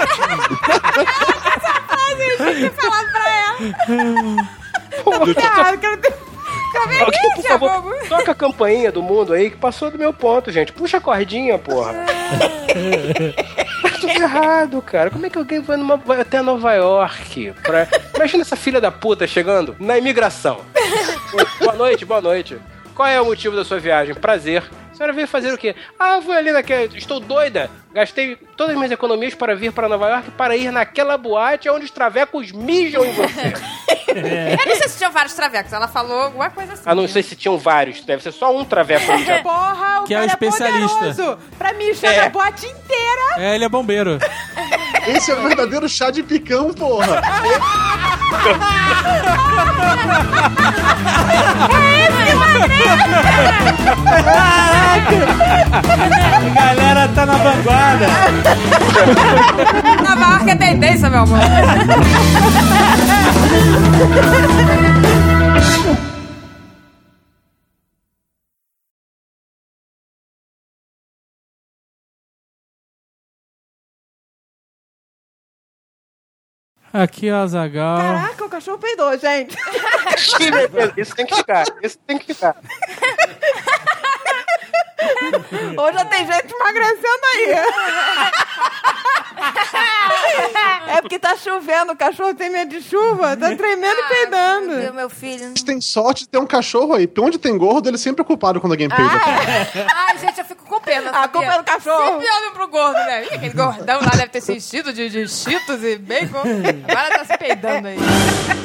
Falar pra ela. Tá tudo errado, quero ter... Quero ver Alguém, por isso, favor, Jacobo. toca a campainha do mundo aí que passou do meu ponto, gente. Puxa a cordinha, porra. Tá tudo errado, cara. Como é que alguém vai, numa, vai até Nova York? Pra... Imagina essa filha da puta chegando na imigração. Boa noite, boa noite. Qual é o motivo da sua viagem? Prazer. A senhora veio fazer o quê? Ah, eu vou ali naquela... Estou doida. Gastei todas as minhas economias para vir para Nova York para ir naquela boate onde os travecos mijam em você. Eu não sei se tinham vários travecos. Ela falou alguma coisa assim. Ah, não sei se tinham vários. Deve ser só um traveco mijando. Porra, o Que é o cara especialista. poderoso pra mijar É. na boate inteira. É, ele é bombeiro. Esse é o verdadeiro chá de picão, porra. A galera tá na vanguarda. Nova York é tendência, meu amor. Aqui, ó, Azaghal. Caraca, o cachorro peidou, gente. Que beleza. Isso tem que ficar. Isso tem que ficar. Hoje já tem gente emagrecendo aí. É porque tá chovendo, o cachorro tem medo de chuva, tá tremendo e peidando. Meu, meu filho. Você tem sorte de ter um cachorro aí. Onde tem gordo, ele sempre é culpado quando alguém peida. Ai, gente, eu fico com pena. A culpa é do cachorro. Sempre olham pro gordo, né? Ih, aquele gordão lá deve ter se enchido de, de cheetos e bacon. Agora tá se peidando aí.